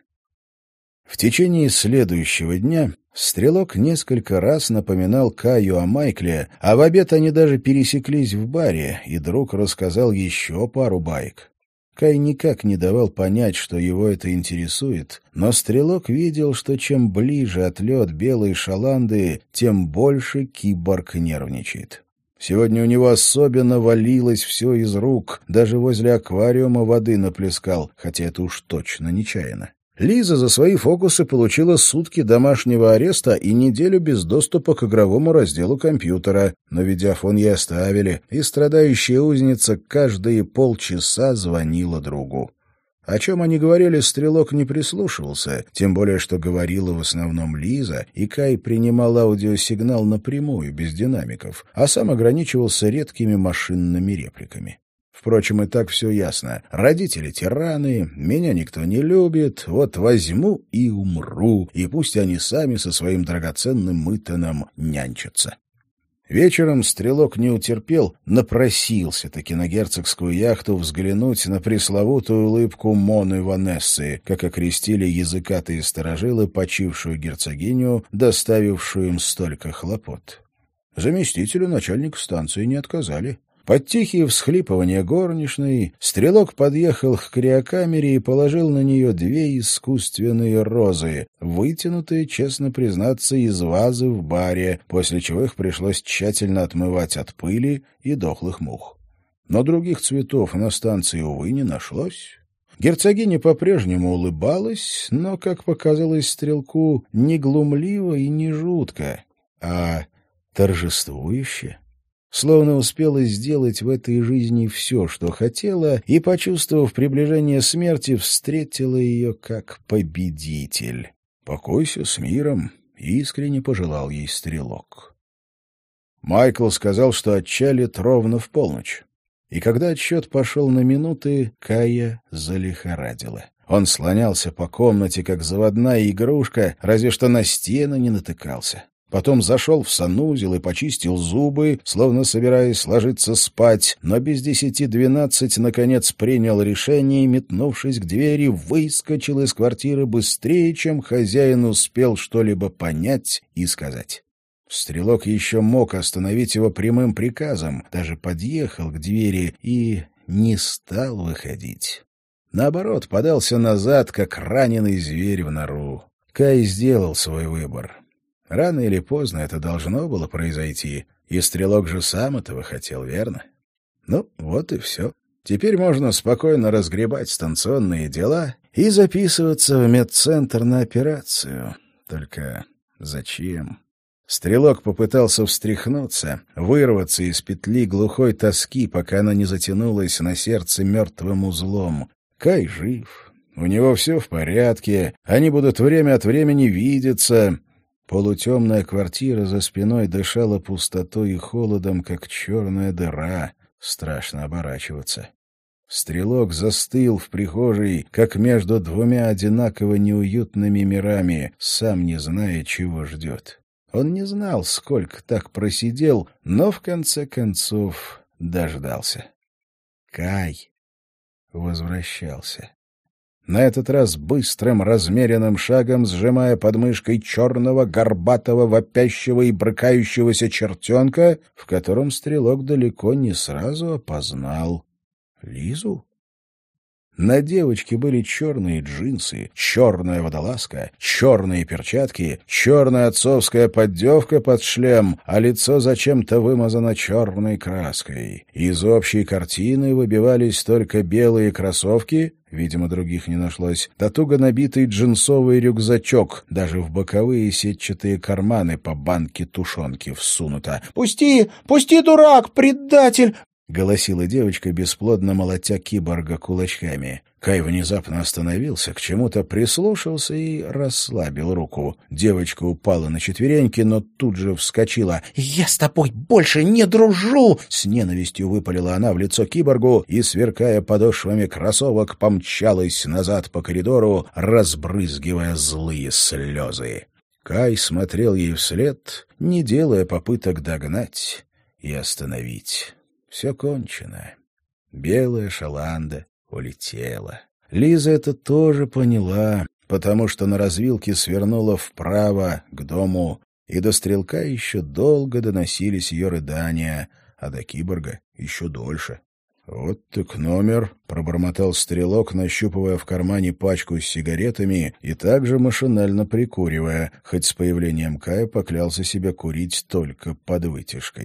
В течение следующего дня стрелок несколько раз напоминал Каю о Майкле, а в обед они даже пересеклись в баре, и друг рассказал еще пару баек. Кай никак не давал понять, что его это интересует, но стрелок видел, что чем ближе отлет белой шаланды, тем больше киборг нервничает. Сегодня у него особенно валилось все из рук, даже возле аквариума воды наплескал, хотя это уж точно нечаянно. Лиза за свои фокусы получила сутки домашнего ареста и неделю без доступа к игровому разделу компьютера, но видеофон ей оставили, и страдающая узница каждые полчаса звонила другу. О чем они говорили, Стрелок не прислушивался, тем более, что говорила в основном Лиза, и Кай принимал аудиосигнал напрямую, без динамиков, а сам ограничивался редкими машинными репликами. Впрочем, и так все ясно. Родители тираны, меня никто не любит, вот возьму и умру, и пусть они сами со своим драгоценным Итаном нянчатся. Вечером Стрелок не утерпел, напросился-таки на герцогскую яхту взглянуть на пресловутую улыбку Моны Ванессы, как окрестили языкатые старожилы почившую герцогиню, доставившую им столько хлопот. Заместителю начальника станции не отказали. Под тихие всхлипывания горничной Стрелок подъехал к криокамере и положил на нее 2 искусственные розы, вытянутые, честно признаться, из вазы в баре, после чего их пришлось тщательно отмывать от пыли и дохлых мух. Но других цветов на станции, увы, не нашлось. Герцогиня по-прежнему улыбалась, но, как показалось Стрелку, не глумливо и не жутко, а торжествующе. Словно успела сделать в этой жизни все, что хотела, и, почувствовав приближение смерти, встретила ее как победитель. «Покойся с миром», — искренне пожелал ей Стрелок. Майкл сказал, что отчалит ровно в полночь. И когда отсчет пошел на минуты, Кая залихорадила. Он слонялся по комнате, как заводная игрушка, разве что на стены не натыкался. Потом зашел в санузел и почистил зубы, словно собираясь ложиться спать, но без 10:12 наконец принял решение и, метнувшись к двери, выскочил из квартиры быстрее, чем хозяин успел что-либо понять и сказать. Стрелок еще мог остановить его прямым приказом, даже подъехал к двери и не стал выходить. Наоборот, подался назад, как раненый зверь в нору. Кай сделал свой выбор. Рано или поздно это должно было произойти, и Стрелок же сам этого хотел, верно? Ну, вот и все. Теперь можно спокойно разгребать станционные дела и записываться в медцентр на операцию. Только зачем? Стрелок попытался встряхнуться, вырваться из петли глухой тоски, пока она не затянулась на сердце мертвым узлом. Кай жив, у него все в порядке, они будут время от времени видеться. Полутемная квартира за спиной дышала пустотой и холодом, как черная дыра. Страшно оборачиваться. Стрелок застыл в прихожей, как между 2 одинаково неуютными мирами, сам не зная, чего ждет. Он не знал, сколько так просидел, но в конце концов дождался. Кай возвращался. На этот раз быстрым, размеренным шагом, сжимая под мышкой черного, горбатого, вопящего и брыкающегося чертенка, в котором Стрелок далеко не сразу опознал Лизу. На девочке были черные джинсы, черная водолазка, черные перчатки, черная отцовская поддевка под шлем, а лицо зачем-то вымазано черной краской. Из общей картины выбивались только белые кроссовки, видимо, других не нашлось, да туго набитый джинсовый рюкзачок, даже в боковые сетчатые карманы по банке тушенки всунуто. «Пусти! Пусти, дурак! Предатель!» — голосила девочка, бесплодно молотя киборга кулачками. Кай внезапно остановился, к чему-то прислушался и расслабил руку. Девочка упала на четвереньки, но тут же вскочила. «Я с тобой больше не дружу!» С ненавистью выпалила она в лицо киборгу и, сверкая подошвами кроссовок, помчалась назад по коридору, разбрызгивая злые слезы. Кай смотрел ей вслед, не делая попыток догнать и остановить. Все кончено. Белая шаланда улетела. Лиза это тоже поняла, потому что на развилке свернула вправо, к дому, и до Стрелка еще долго доносились ее рыдания, а до киборга еще дольше. «Вот так номер», — пробормотал Стрелок, нащупывая в кармане пачку с сигаретами и также машинально прикуривая, хоть с появлением Кая поклялся себе курить только под вытяжкой.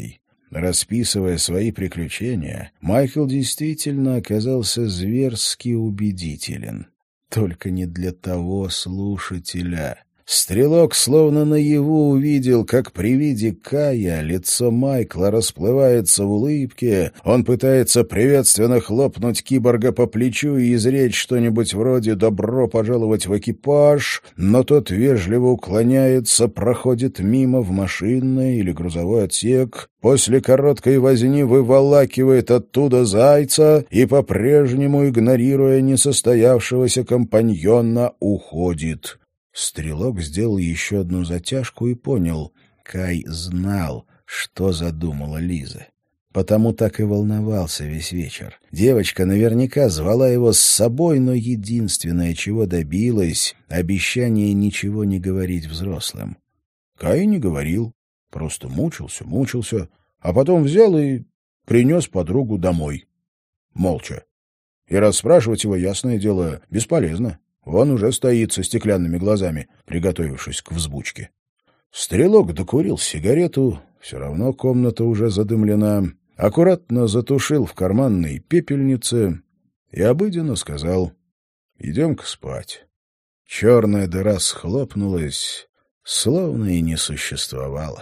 Расписывая свои приключения, Майкл действительно оказался зверски убедителен. Только не для того слушателя. Стрелок словно наяву увидел, как при виде Кая лицо Майкла расплывается в улыбке, он пытается приветственно хлопнуть киборга по плечу и изречь что-нибудь вроде «добро пожаловать в экипаж», но тот вежливо уклоняется, проходит мимо в машинный или грузовой отсек, после короткой возни выволакивает оттуда зайца и, по-прежнему игнорируя несостоявшегося компаньона, уходит. Стрелок сделал еще одну затяжку и понял — Кай знал, что задумала Лиза. Потому так и волновался весь вечер. Девочка наверняка звала его с собой, но единственное, чего добилась — обещание ничего не говорить взрослым. Кай не говорил, просто мучился, а потом взял и принес подругу домой. Молча. И расспрашивать его, ясное дело, бесполезно. Он уже стоит со стеклянными глазами, приготовившись к взбучке. Стрелок докурил сигарету, все равно комната уже задымлена, аккуратно затушил в карманной пепельнице и обыденно сказал: «Идем-ка спать». Черная дыра схлопнулась, словно и не существовала.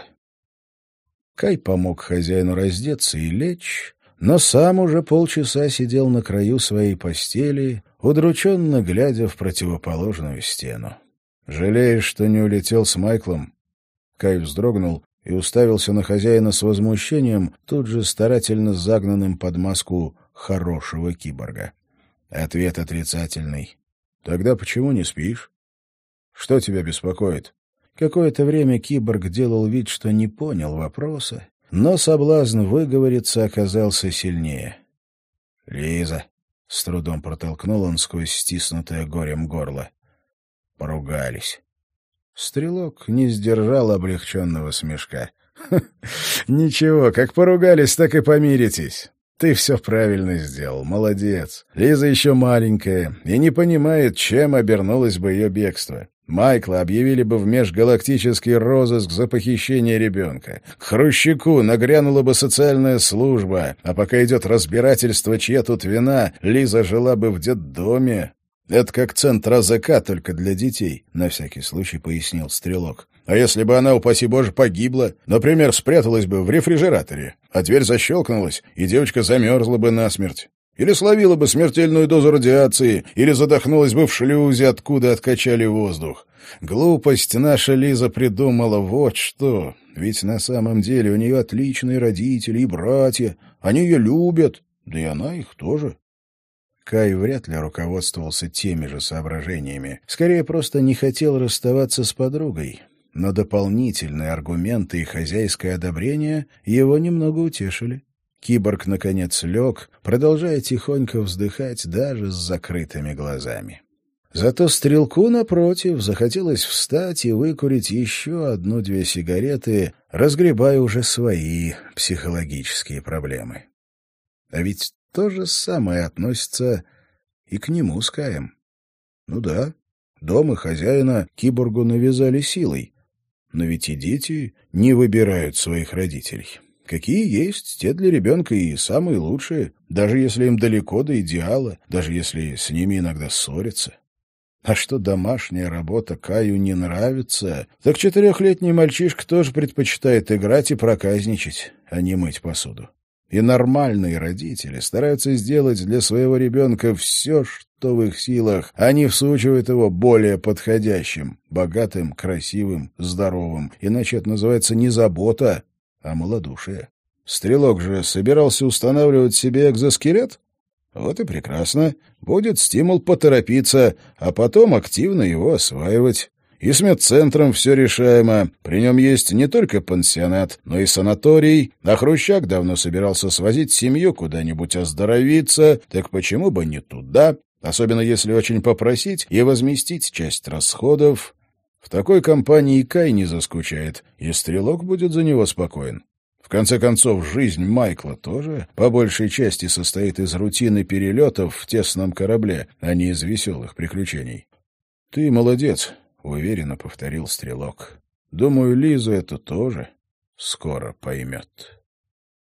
Кай помог хозяину раздеться и лечь, но сам уже полчаса сидел на краю своей постели, удрученно глядя в противоположную стену. «Жалеешь, что не улетел с Майклом?» Кай вздрогнул и уставился на хозяина с возмущением, тут же старательно загнанным под маску хорошего киборга. Ответ отрицательный. «Тогда почему не спишь? Что тебя беспокоит?» Какое-то время киборг делал вид, что не понял вопроса, но соблазн выговориться оказался сильнее. «Лиза», — с трудом протолкнул он сквозь стиснутое горем горло. Поругались. Стрелок не сдержал облегченного смешка. «Ничего, как поругались, так и помиритесь. Ты все правильно сделал, молодец. Лиза еще маленькая и не понимает, чем обернулось бы ее бегство. Майкла объявили бы в межгалактический розыск за похищение ребенка. К Хрущаку нагрянула бы социальная служба, а пока идет разбирательство, чья тут вина, Лиза жила бы в детдоме. Это как центр АЗК, только для детей», — на всякий случай пояснил Стрелок. «А если бы она, упаси Боже, погибла? Например, спряталась бы в рефрижераторе, а дверь защелкнулась, и девочка замерзла бы насмерть. Или словила бы смертельную дозу радиации, или задохнулась бы в шлюзе, откуда откачали воздух. Глупость наша Лиза придумала вот что. Ведь на самом деле у нее отличные родители и братья. Они ее любят, да и она их тоже». Кай вряд ли руководствовался теми же соображениями. Скорее, просто не хотел расставаться с подругой. Но дополнительные аргументы и хозяйское одобрение его немного утешили. Киборг, наконец, лег, продолжая тихонько вздыхать даже с закрытыми глазами. Зато Стрелку, напротив, захотелось встать и выкурить еще одну-две сигареты, разгребая уже свои психологические проблемы. А ведь то же самое относится и к нему с Каем. Ну да, дом и хозяина киборгу навязали силой. Но ведь и дети не выбирают своих родителей. Какие есть, те для ребенка и самые лучшие, даже если им далеко до идеала, даже если с ними иногда ссорятся. А что домашняя работа Каю не нравится, так 4-летний мальчишка тоже предпочитает играть и проказничать, а не мыть посуду. И нормальные родители стараются сделать для своего ребенка все, что в их силах. Они всучивают его более подходящим, богатым, красивым, здоровым. Иначе это называется не забота, а малодушие. Стрелок же собирался устанавливать себе экзоскелет? Вот и прекрасно. Будет стимул поторопиться, а потом активно его осваивать. И с медцентром все решаемо. При нем есть не только пансионат, но и санаторий. А Хрущак давно собирался свозить семью куда-нибудь оздоровиться. Так почему бы не туда? Особенно если очень попросить и возместить часть расходов. В такой компании и Кай не заскучает, и Стрелок будет за него спокоен. В конце концов, жизнь Майкла тоже по большей части состоит из рутины перелетов в тесном корабле, а не из веселых приключений. «Ты молодец», — уверенно повторил Стрелок. «Думаю, Лиза это тоже скоро поймет».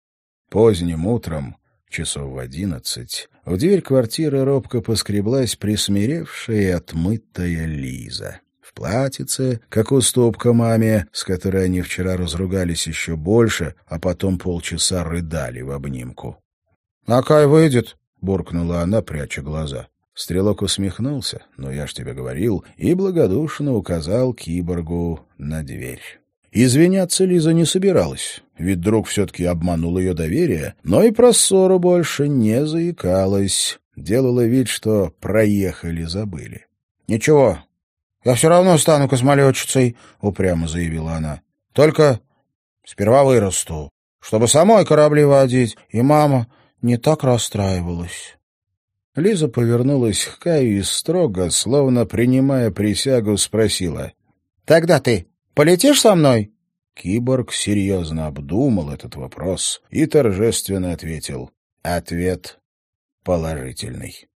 Поздним утром, часов в 11, в дверь квартиры робко поскреблась присмиревшая и отмытая Лиза. В платьице, как уступка маме, с которой они вчера разругались еще больше, а потом полчаса рыдали в обнимку. — А Кай выйдет? — буркнула она, пряча глаза. Стрелок усмехнулся, но я ж тебе говорил, и благодушно указал киборгу на дверь. Извиняться Лиза не собиралась, ведь друг все-таки обманул ее доверие, но и про ссору больше не заикалась, делала вид, что проехали, забыли. — Ничего, я все равно стану космолетчицей, — упрямо заявила она. — Только сперва вырасту, чтобы самой корабли водить, и мама не так расстраивалась. Лиза повернулась к Каю и строго, словно принимая присягу, спросила. — Тогда ты полетишь со мной? Киборг серьезно обдумал этот вопрос и торжественно ответил. Ответ положительный.